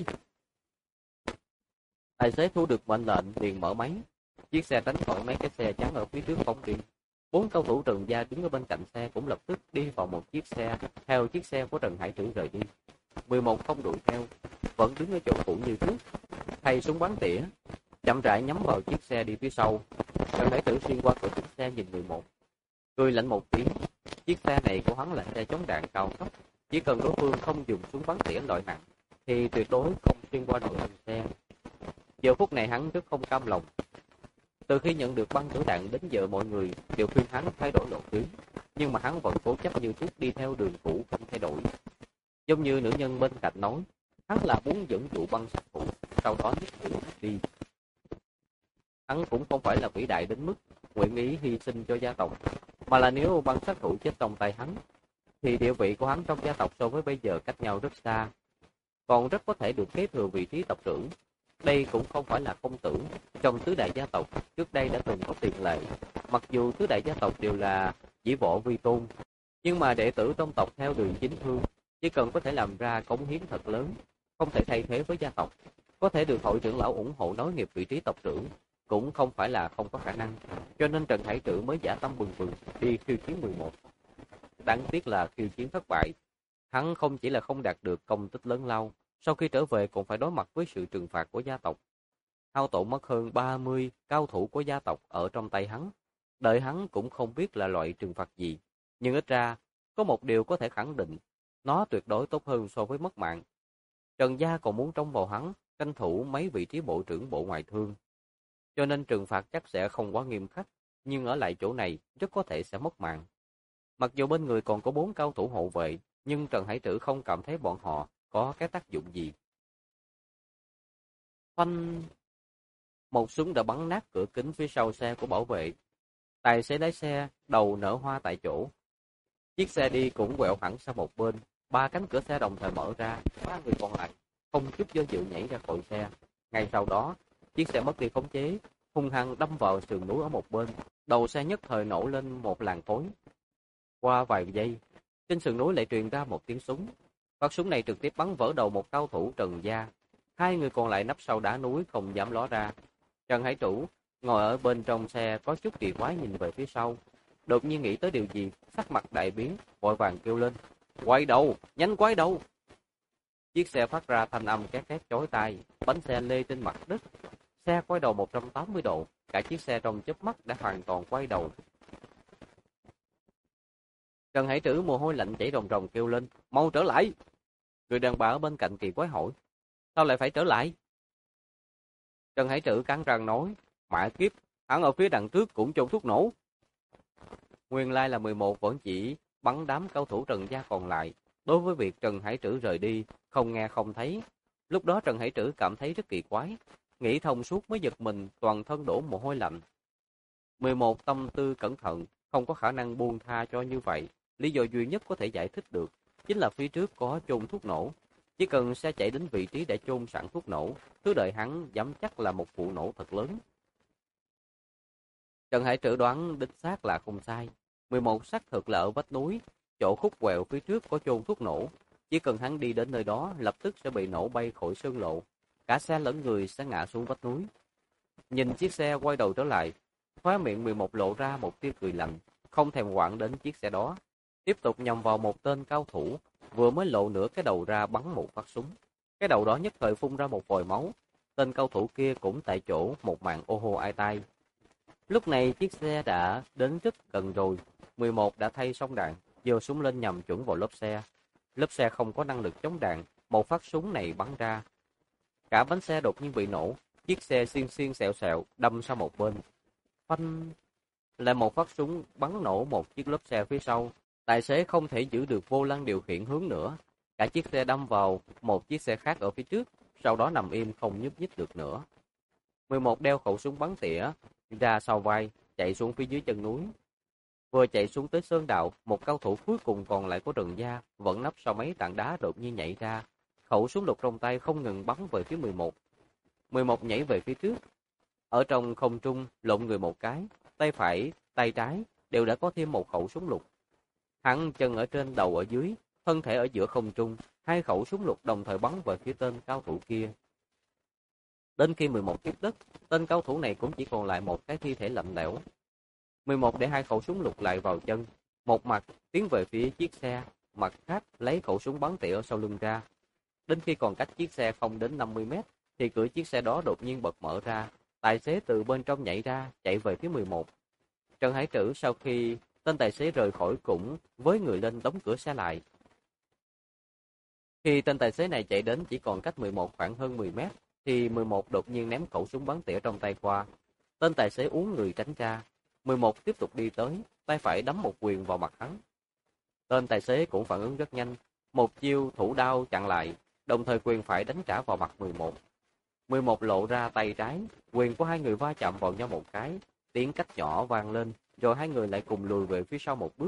[SPEAKER 1] Tài xế thu được mệnh lệnh liền mở máy. Chiếc xe tránh khỏi mấy cái xe chắn ở phía trước phóng đi. 4 cao thủ Trần gia đứng ở bên cạnh xe cũng lập tức đi vào một chiếc xe, theo chiếc xe của Trần Hải Trữ rời đi. 11 không đuổi theo, vẫn đứng ở chỗ cũ như trước, thay súng bắn tỉa, chậm rãi nhắm vào chiếc xe đi phía sau. Trần Hải Trữ xuyên qua cửa kính xe nhìn 11, cười lạnh một tiếng. Chiếc xe này của hắn là xe chống đạn cao cấp, chỉ cần đối phương không dùng súng bắn tỉa loại nặng thì tuyệt đối không xuyên qua nội thành xe. Giờ phút này hắn rất không cam lòng. Từ khi nhận được băng tử đạn đến giờ mọi người đều khuyên hắn thay đổi lộ tuyến, nhưng mà hắn vẫn cố chấp như trước đi theo đường cũ không thay đổi. Giống như nữ nhân bên cạnh nói, hắn là muốn dẫn dụ băng sát thủ, sau đó nhất cử đi. Hắn cũng không phải là vĩ đại đến mức nguyện ý hy sinh cho gia tộc, mà là nếu băng sát thủ chết trong tay hắn, thì địa vị của hắn trong gia tộc so với bây giờ cách nhau rất xa, còn rất có thể được kế thừa vị trí tộc trưởng. Đây cũng không phải là không tưởng, trong tứ đại gia tộc trước đây đã từng có tiền lệ, mặc dù tứ đại gia tộc đều là dĩ võ vi tôn, nhưng mà đệ tử trong tộc theo đường chính thương, chỉ cần có thể làm ra cống hiến thật lớn, không thể thay thế với gia tộc, có thể được hội trưởng lão ủng hộ nối nghiệp vị trí tộc trưởng, cũng không phải là không có khả năng. Cho nên Trần Hải Trữ mới dã tâm bừng bừng đi khiêu chiến 11. Đáng tiếc là khiêu chiến thất bại. Hắn không chỉ là không đạt được công tích lớn lao, sau khi trở về cũng phải đối mặt với sự trừng phạt của gia tộc. Hao tổn mất hơn 30 cao thủ của gia tộc ở trong tay hắn. Đợi hắn cũng không biết là loại trừng phạt gì. Nhưng ít ra, có một điều có thể khẳng định, nó tuyệt đối tốt hơn so với mất mạng. Trần gia còn muốn trông vào hắn, tranh thủ mấy vị trí bộ trưởng bộ ngoại thương. Cho nên trừng phạt chắc sẽ không quá nghiêm khắc, nhưng ở lại chỗ này rất có thể sẽ mất mạng. Mặc dù bên người còn có 4 cao thủ hộ vệ, nhưng Trần Hải Trữ không cảm thấy bọn họ có cái tác dụng gì. Phanh! Một súng đã bắn nát cửa kính phía sau xe của bảo vệ. Tài xế lái xe, đầu nở hoa tại chỗ. Chiếc xe đi cũng quẹo hẳn sang một bên. 3 cánh cửa xe đồng thời mở ra. 3 người còn lại không chút do dự nhảy ra khỏi xe. Ngay sau đó, chiếc xe mất đi khống chế, hung hăng đâm vào sườn núi ở một bên. Đầu xe nhất thời nổ lên một làn khói. Qua vài giây, trên sườn núi lại truyền ra một tiếng súng. Phát súng này trực tiếp bắn vỡ đầu một cao thủ Trần gia. 2 người còn lại nấp sau đá núi không dám ló ra. Trần Hải Trữ ngồi ở bên trong xe có chút kỳ quái nhìn về phía sau. Đột nhiên nghĩ tới điều gì, sắc mặt đại biến, vội vàng kêu lên: "Quay đầu, nhanh quay đầu!" Chiếc xe phát ra thanh âm két két chói tai, bánh xe lê trên mặt đất. Xe quay đầu 180 độ, cả chiếc xe trong chớp mắt đã hoàn toàn quay đầu. Trần Hải Trữ mồ hôi lạnh chảy ròng ròng kêu lên: "Mau trở lại!" Người đàn bà ở bên cạnh kỳ quái hỏi: "Sao lại phải trở lại?" Trần Hải Trữ cắn răng nói: "Mẹ kiếp, hắn ở phía đằng trước cũng chôn thuốc nổ." Nguyên lai là 11 vẫn chỉ bắn đám cao thủ Trần gia còn lại. Đối với việc Trần Hải Trữ rời đi, không nghe không thấy. Lúc đó Trần Hải Trữ cảm thấy rất kỳ quái, nghĩ thông suốt mới giật mình toàn thân đổ mồ hôi lạnh. 11 tâm tư cẩn thận, không có khả năng buông tha cho như vậy. Lý do duy nhất có thể giải thích được chính là phía trước có chôn thuốc nổ. Chỉ cần xe chạy đến vị trí để chôn sẵn thuốc nổ, thứ đợi hắn dám chắc là một vụ nổ thật lớn. Trần Hải Trữ đoán đích xác là không sai. 11 xác thực là ở vách núi, chỗ khúc quẹo phía trước có chôn thuốc nổ. Chỉ cần hắn đi đến nơi đó, lập tức sẽ bị nổ bay khỏi sơn lộ. Cả xe lẫn người sẽ ngã xuống vách núi. Nhìn chiếc xe quay đầu trở lại, khóe miệng 11 lộ ra một tia cười lạnh, không thèm quản đến chiếc xe đó. Tiếp tục nhằm vào một tên cao thủ, vừa mới lộ nửa cái đầu ra bắn một phát súng. Cái đầu đó nhất thời phun ra một vòi máu. Tên cao thủ kia cũng tại chỗ một màn ô hô ai tai. Lúc này chiếc xe đã đến rất gần rồi. 11 đã thay xong đạn, giơ súng lên nhằm chuẩn vào lốp xe. Lốp xe không có năng lực chống đạn, một phát súng này bắn ra. Cả bánh xe đột nhiên bị nổ, chiếc xe xiên xiên xẹo xẹo đâm sang một bên. Phanh! Lại một phát súng bắn nổ một chiếc lốp xe phía sau. Tài xế không thể giữ được vô lăng điều khiển hướng nữa. Cả chiếc xe đâm vào một chiếc xe khác ở phía trước, sau đó nằm im không nhúc nhích được nữa. 11 đeo khẩu súng bắn tỉa ra sau vai, chạy xuống phía dưới chân núi. Vừa chạy xuống tới sơn đạo, một cao thủ cuối cùng còn lại của Trần Gia vẫn nấp sau mấy tảng đá đột nhiên nhảy ra, khẩu súng lục trong tay không ngừng bắn về phía 11. 11 nhảy về phía trước, ở trong không trung lộn người một cái, tay phải, tay trái đều đã có thêm một khẩu súng lục. Hắn chân ở trên đầu ở dưới, thân thể ở giữa không trung, hai khẩu súng lục đồng thời bắn về phía tên cao thủ kia. Đến khi 11 tiếp đất, tên cao thủ này cũng chỉ còn lại một cái thi thể lạnh lẽo. 11 để hai khẩu súng lục lại vào chân, một mặt tiến về phía chiếc xe, mặt khác lấy khẩu súng bắn tỉa ở sau lưng ra. Đến khi còn cách chiếc xe không đến 50 mét, thì cửa chiếc xe đó đột nhiên bật mở ra, tài xế từ bên trong nhảy ra, chạy về phía 11. Trần Hải Trữ sau khi tên tài xế rời khỏi cũng với người lên đóng cửa xe lại. Khi tên tài xế này chạy đến chỉ còn cách 11 khoảng hơn 10 mét, thì 11 đột nhiên ném khẩu súng bắn tỉa trong tay qua. Tên tài xế uốn người tránh ra. 11 tiếp tục đi tới, tay phải đấm một quyền vào mặt hắn. Tên tài xế cũng phản ứng rất nhanh, một chiêu thủ đao chặn lại, đồng thời quyền phải đánh trả vào mặt 11. 11 lộ ra tay trái, quyền của hai người va chạm vào nhau một cái, tiếng cách nhỏ vang lên, rồi hai người lại cùng lùi về phía sau một bước.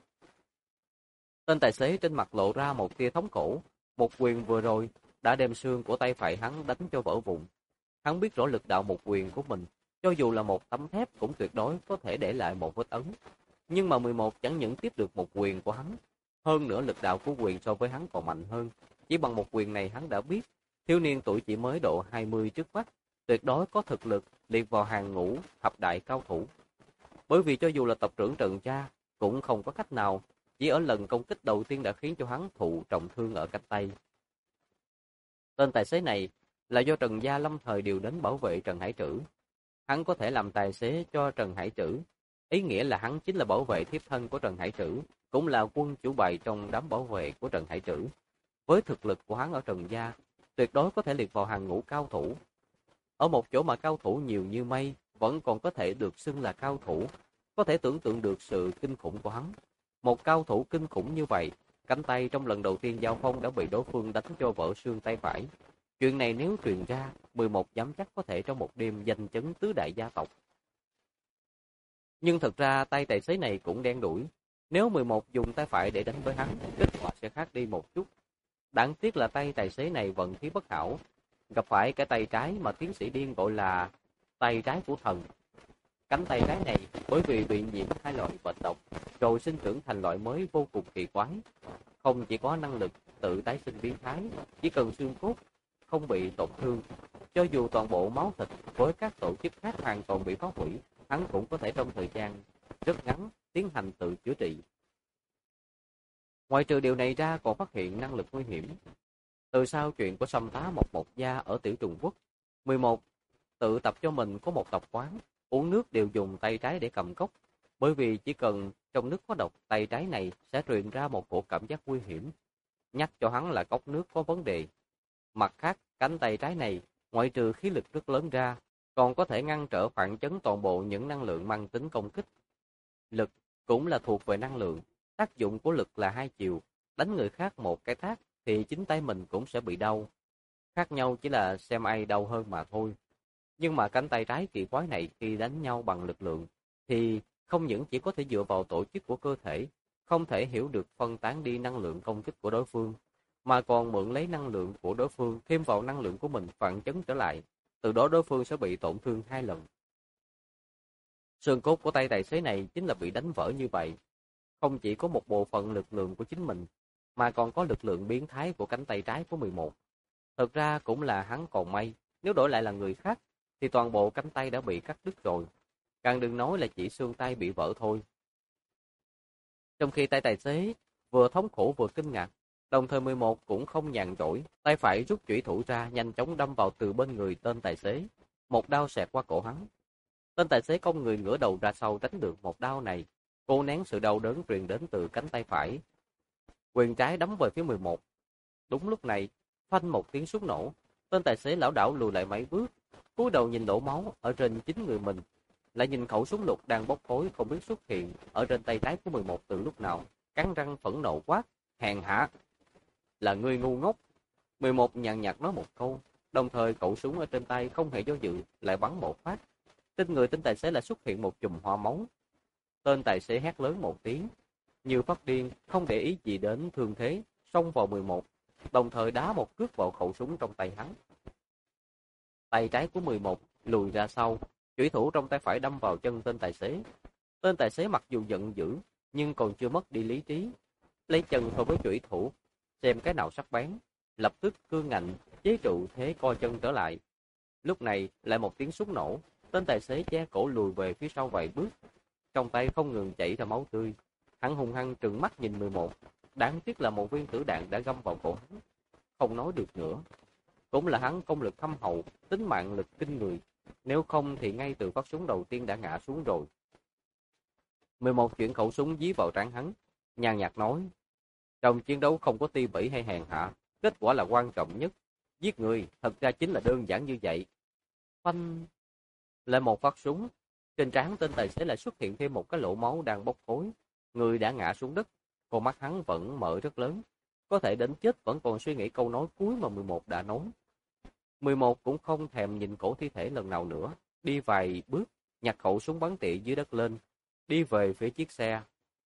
[SPEAKER 1] Tên tài xế trên mặt lộ ra một tia thống khổ, một quyền vừa rồi đã đem xương của tay phải hắn đánh cho vỡ vụn. Hắn biết rõ lực đạo một quyền của mình, cho dù là một tấm thép cũng tuyệt đối có thể để lại một vết ấn. Nhưng mà 11 chẳng những tiếp được một quyền của hắn, hơn nữa lực đạo của quyền so với hắn còn mạnh hơn. Chỉ bằng một quyền này hắn đã biết, thiếu niên tuổi chỉ mới độ 20 trước mắt, tuyệt đối có thực lực liệt vào hàng ngũ thập đại cao thủ. Bởi vì cho dù là tộc trưởng Trần Gia cũng không có cách nào, chỉ ở lần công kích đầu tiên đã khiến cho hắn thụ trọng thương ở cánh tay. Tên tài xế này là do Trần Gia lâm thời điều đến bảo vệ Trần Hải Trữ. Hắn có thể làm tài xế cho Trần Hải Trữ, ý nghĩa là hắn chính là bảo vệ thiếp thân của Trần Hải Trữ, cũng là quân chủ bài trong đám bảo vệ của Trần Hải Trữ. Với thực lực của hắn ở Trần Gia, tuyệt đối có thể liệt vào hàng ngũ cao thủ. Ở một chỗ mà cao thủ nhiều như mây, vẫn còn có thể được xưng là cao thủ, có thể tưởng tượng được sự kinh khủng của hắn. Một cao thủ kinh khủng như vậy, cánh tay trong lần đầu tiên giao phong đã bị đối phương đánh cho vỡ xương tay phải. Chuyện này nếu truyền ra, 11 dám chắc có thể trong một đêm danh chấn tứ đại gia tộc. Nhưng thật ra tay tài xế này cũng đen đủi. Nếu 11 dùng tay phải để đánh với hắn, kết quả sẽ khác đi một chút. Đáng tiếc là tay tài xế này vận khí bất hảo, gặp phải cái tay trái mà tiến sĩ Điên gọi là tay trái của thần. Cánh tay trái này bởi vì bị nhiễm hai loại bệnh độc, rồi sinh trưởng thành loại mới vô cùng kỳ quái. Không chỉ có năng lực tự tái sinh biến thái, chỉ cần xương cốt không bị tổn thương, cho dù toàn bộ máu thịt với các tổ chức khác hoàn toàn bị phá hủy, hắn cũng có thể trong thời gian rất ngắn tiến hành tự chữa trị. Ngoài trừ điều này ra còn phát hiện năng lực nguy hiểm. Từ sau chuyện của Sâm Tá Mộc Gia ở Tiểu Trùng Quốc, 11 tự tập cho mình có một tập quán, uống nước đều dùng tay trái để cầm cốc, bởi vì chỉ cần trong nước có độc, tay trái này sẽ truyền ra một cổ cảm giác nguy hiểm, nhắc cho hắn là cốc nước có vấn đề. Mặt khác, cánh tay trái này, ngoại trừ khí lực rất lớn ra, còn có thể ngăn trở phản chấn toàn bộ những năng lượng mang tính công kích. Lực cũng là thuộc về năng lượng, tác dụng của lực là hai chiều, đánh người khác một cái tát thì chính tay mình cũng sẽ bị đau. Khác nhau chỉ là xem ai đau hơn mà thôi. Nhưng mà cánh tay trái kỳ quái này khi đánh nhau bằng lực lượng thì không những chỉ có thể dựa vào tổ chức của cơ thể, không thể hiểu được phân tán đi năng lượng công kích của đối phương, mà còn mượn lấy năng lượng của đối phương thêm vào năng lượng của mình phản chấn trở lại, từ đó đối phương sẽ bị tổn thương hai lần. Xương cốt của tay tài xế này chính là bị đánh vỡ như vậy. Không chỉ có một bộ phận lực lượng của chính mình, mà còn có lực lượng biến thái của cánh tay trái của 11. Thực ra cũng là hắn còn may, nếu đổi lại là người khác, thì toàn bộ cánh tay đã bị cắt đứt rồi. Càng đừng nói là chỉ xương tay bị vỡ thôi. Trong khi tay tài xế vừa thống khổ vừa kinh ngạc, đồng thời 11 cũng không nhàn rỗi, tay phải rút chủy thủ ra nhanh chóng đâm vào từ bên người tên tài xế. Một đao xẹt qua cổ hắn. Tên tài xế cong người ngửa đầu ra sau tránh được một đao này, cố nén sự đau đớn truyền đến từ cánh tay phải. Quyền trái đấm về phía 11. Đúng lúc này, phanh một tiếng súng nổ, tên tài xế lảo đảo lùi lại mấy bước, cúi đầu nhìn đổ máu ở trên chính người mình, lại nhìn khẩu súng lục đang bốc khói không biết xuất hiện ở trên tay trái của 11 từ lúc nào, cắn răng phẫn nộ quát: "Hèn hạ, là ngươi ngu ngốc!" 11 nhàn nhạt nói một câu, Đồng thời cậu súng ở trên tay không hề do dự, lại bắn một phát. Trên người tên tài xế lại xuất hiện một chùm hoa máu. Tên tài xế hét lớn một tiếng, như phát điên, không để ý gì đến thương thế, xông vào 11, đồng thời đá một cước vào khẩu súng trong tay hắn. Tay trái của 11 lùi ra sau, chủy thủ trong tay phải đâm vào chân tên tài xế. Tên tài xế mặc dù giận dữ, nhưng còn chưa mất đi lý trí, lấy chân thôi với chủy thủ, xem cái nào sắc bén, lập tức cương ngạnh chế trụ thế co chân trở lại. Lúc này lại một tiếng súng nổ, tên tài xế che cổ lùi về phía sau vài bước, trong tay không ngừng chảy ra máu tươi. Hắn hung hăng trừng mắt nhìn 11, đáng tiếc là một viên tử đạn đã găm vào cổ hắn, không nói được nữa. Cũng là hắn công lực thâm hậu, tính mạng lực kinh người, nếu không thì ngay từ phát súng đầu tiên đã ngã xuống rồi. 11 chuyển khẩu súng dí vào trán hắn, nhàn nhạt nói: trong chiến đấu không có ti bỉ hay hèn hạ, kết quả là quan trọng nhất. Giết người thật ra chính là đơn giản như vậy. Phanh! Lại một phát súng, trên trán tên tài xế lại xuất hiện thêm một cái lỗ máu đang bốc khói. Người đã ngã xuống đất, con mắt hắn vẫn mở rất lớn, có thể đến chết vẫn còn suy nghĩ câu nói cuối mà 11 đã nói. 11 cũng không thèm nhìn cổ thi thể lần nào nữa, đi vài bước, nhặt khẩu súng bắn tỉa dưới đất lên, đi về phía chiếc xe.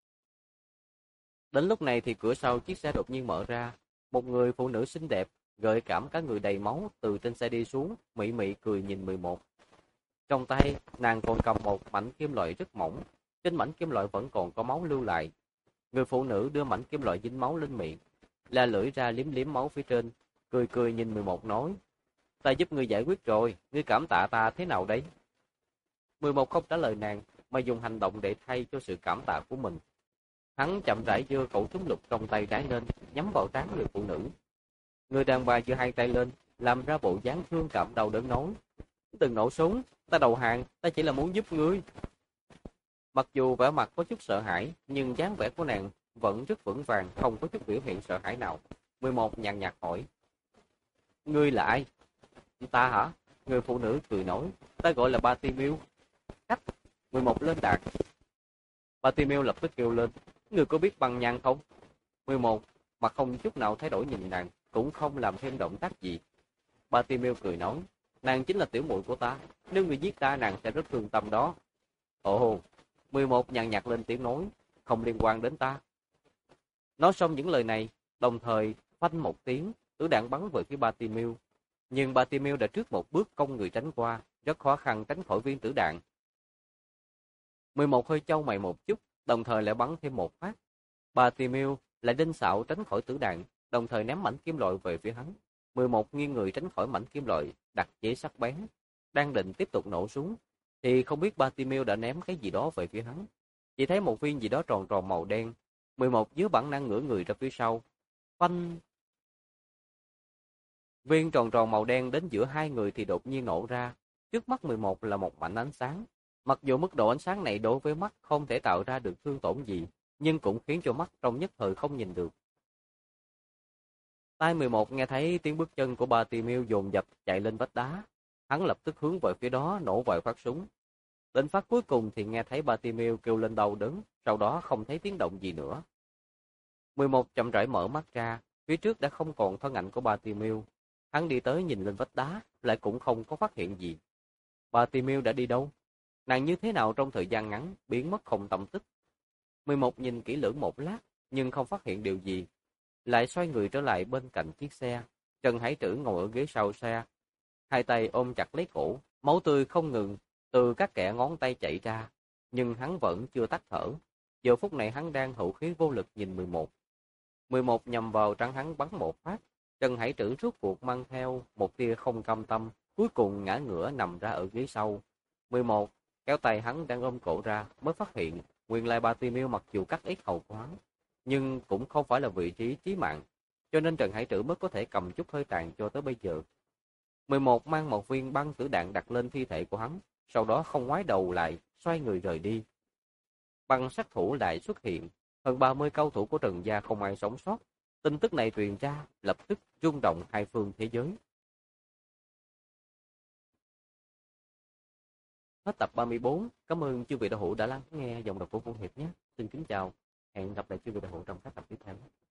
[SPEAKER 1] Đến lúc này thì cửa sau chiếc xe đột nhiên mở ra, một người phụ nữ xinh đẹp, gợi cảm cả người đầy máu từ trên xe đi xuống, mị mị cười nhìn 11. Trong tay, nàng còn cầm một mảnh kim loại rất mỏng, trên mảnh kim loại vẫn còn có máu lưu lại. Người phụ nữ đưa mảnh kim loại dính máu lên miệng, la lưỡi ra liếm liếm máu phía trên, cười cười nhìn 11 nói: ta giúp ngươi giải quyết rồi, ngươi cảm tạ ta thế nào đấy? 11 không trả lời nàng, mà dùng hành động để thay cho sự cảm tạ của mình. Hắn chậm rãi giơ khẩu súng lục trong tay trái lên, nhắm vào trán người phụ nữ. Người đàn bà giơ hai tay lên, làm ra bộ dáng thương cảm đau đớn nói: đừng nổ súng, ta đầu hàng, ta chỉ là muốn giúp ngươi. Mặc dù vẻ mặt có chút sợ hãi, nhưng dáng vẻ của nàng vẫn rất vững vàng, không có chút biểu hiện sợ hãi nào. 11 nhàn nhạt hỏi: ngươi là ai? Ta hả? Người phụ nữ cười nói: ta gọi là Bartimeu. Cách. 11 lên đạn. Bartimeu lập tức kêu lên: ngươi có biết băng nhang không? 11 mặt không chút nào thay đổi nhìn nàng, cũng không làm thêm động tác gì. Bartimeu cười nói: nàng chính là tiểu muội của ta, nếu ngươi giết ta nàng sẽ rất thương tâm đó. Ồ. 11 nhàn nhạt lên tiếng nói: không liên quan đến ta. Nói xong những lời này, đồng thời phanh một tiếng, tử đạn bắn về phía Bartimeu. Nhưng Bartimeu đã trước một bước cong người tránh qua, rất khó khăn tránh khỏi viên tử đạn. 11 hơi chau mày một chút, đồng thời lại bắn thêm một phát. Bartimeu lại đinh xạo tránh khỏi tử đạn, đồng thời ném mảnh kim loại về phía hắn. 11 nghiêng người tránh khỏi mảnh kim loại đặc chế sắc bén, đang định tiếp tục nổ súng, thì không biết Bartimeu đã ném cái gì đó về phía hắn. Chỉ thấy một viên gì đó tròn tròn màu đen. 11 dưới bản năng ngửa người ra phía sau. Phanh! Viên tròn tròn màu đen đến giữa hai người thì đột nhiên nổ ra. Trước mắt 11 là một mảnh ánh sáng. Mặc dù mức độ ánh sáng này đối với mắt không thể tạo ra được thương tổn gì, nhưng cũng khiến cho mắt trong nhất thời không nhìn được. Tai 11 nghe thấy tiếng bước chân của Bartimeu dồn dập chạy lên vách đá. Hắn lập tức hướng về phía đó nổ vài phát súng. Đến phát cuối cùng thì nghe thấy Bartimeu kêu lên đau đớn, sau đó không thấy tiếng động gì nữa. 11 chậm rãi mở mắt ra, phía trước đã không còn thân ảnh của Bartimeu. Hắn đi tới nhìn lên vách đá, lại cũng không có phát hiện gì. Bartimeu đã đi đâu? Nàng như thế nào trong thời gian ngắn, biến mất không tâm tích. 11 nhìn kỹ lưỡng một lát, nhưng không phát hiện điều gì. Lại xoay người trở lại bên cạnh chiếc xe. Trần Hải Trữ ngồi ở ghế sau xe, hai tay ôm chặt lấy cổ, máu tươi không ngừng từ các kẽ ngón tay chảy ra, nhưng hắn vẫn chưa tắt thở. Giờ phút này hắn đang hữu khí vô lực nhìn 11. 11 nhằm vào trán hắn bắn một phát. Trần Hải Trữ rút cuộc mang theo một tia không cam tâm, cuối cùng ngã ngửa nằm ra ở ghế sau. 11 kéo tay hắn đang ôm cổ ra, mới phát hiện nguyên lai Bartimeu mặc dù cắt ít hầu của hắn, nhưng cũng không phải là vị trí chí mạng, cho nên Trần Hải Trữ mới có thể cầm chút hơi tàn cho tới bây giờ. 11 mang một viên băng tử đạn đặt lên thi thể của hắn, sau đó không ngoái đầu lại, xoay người rời đi. Băng sát thủ lại xuất hiện, hơn 30 cao thủ của Trần gia không ai sống sót. Tin tức này truyền ra, lập tức rung động hai phương thế giới. Hết tập 34, cảm ơn chư vị đạo hữu đã lắng nghe dòng đọc của Vũ Hiệp nhé. Xin kính chào, hẹn gặp lại chư vị đạo hữu trong các tập tiếp theo.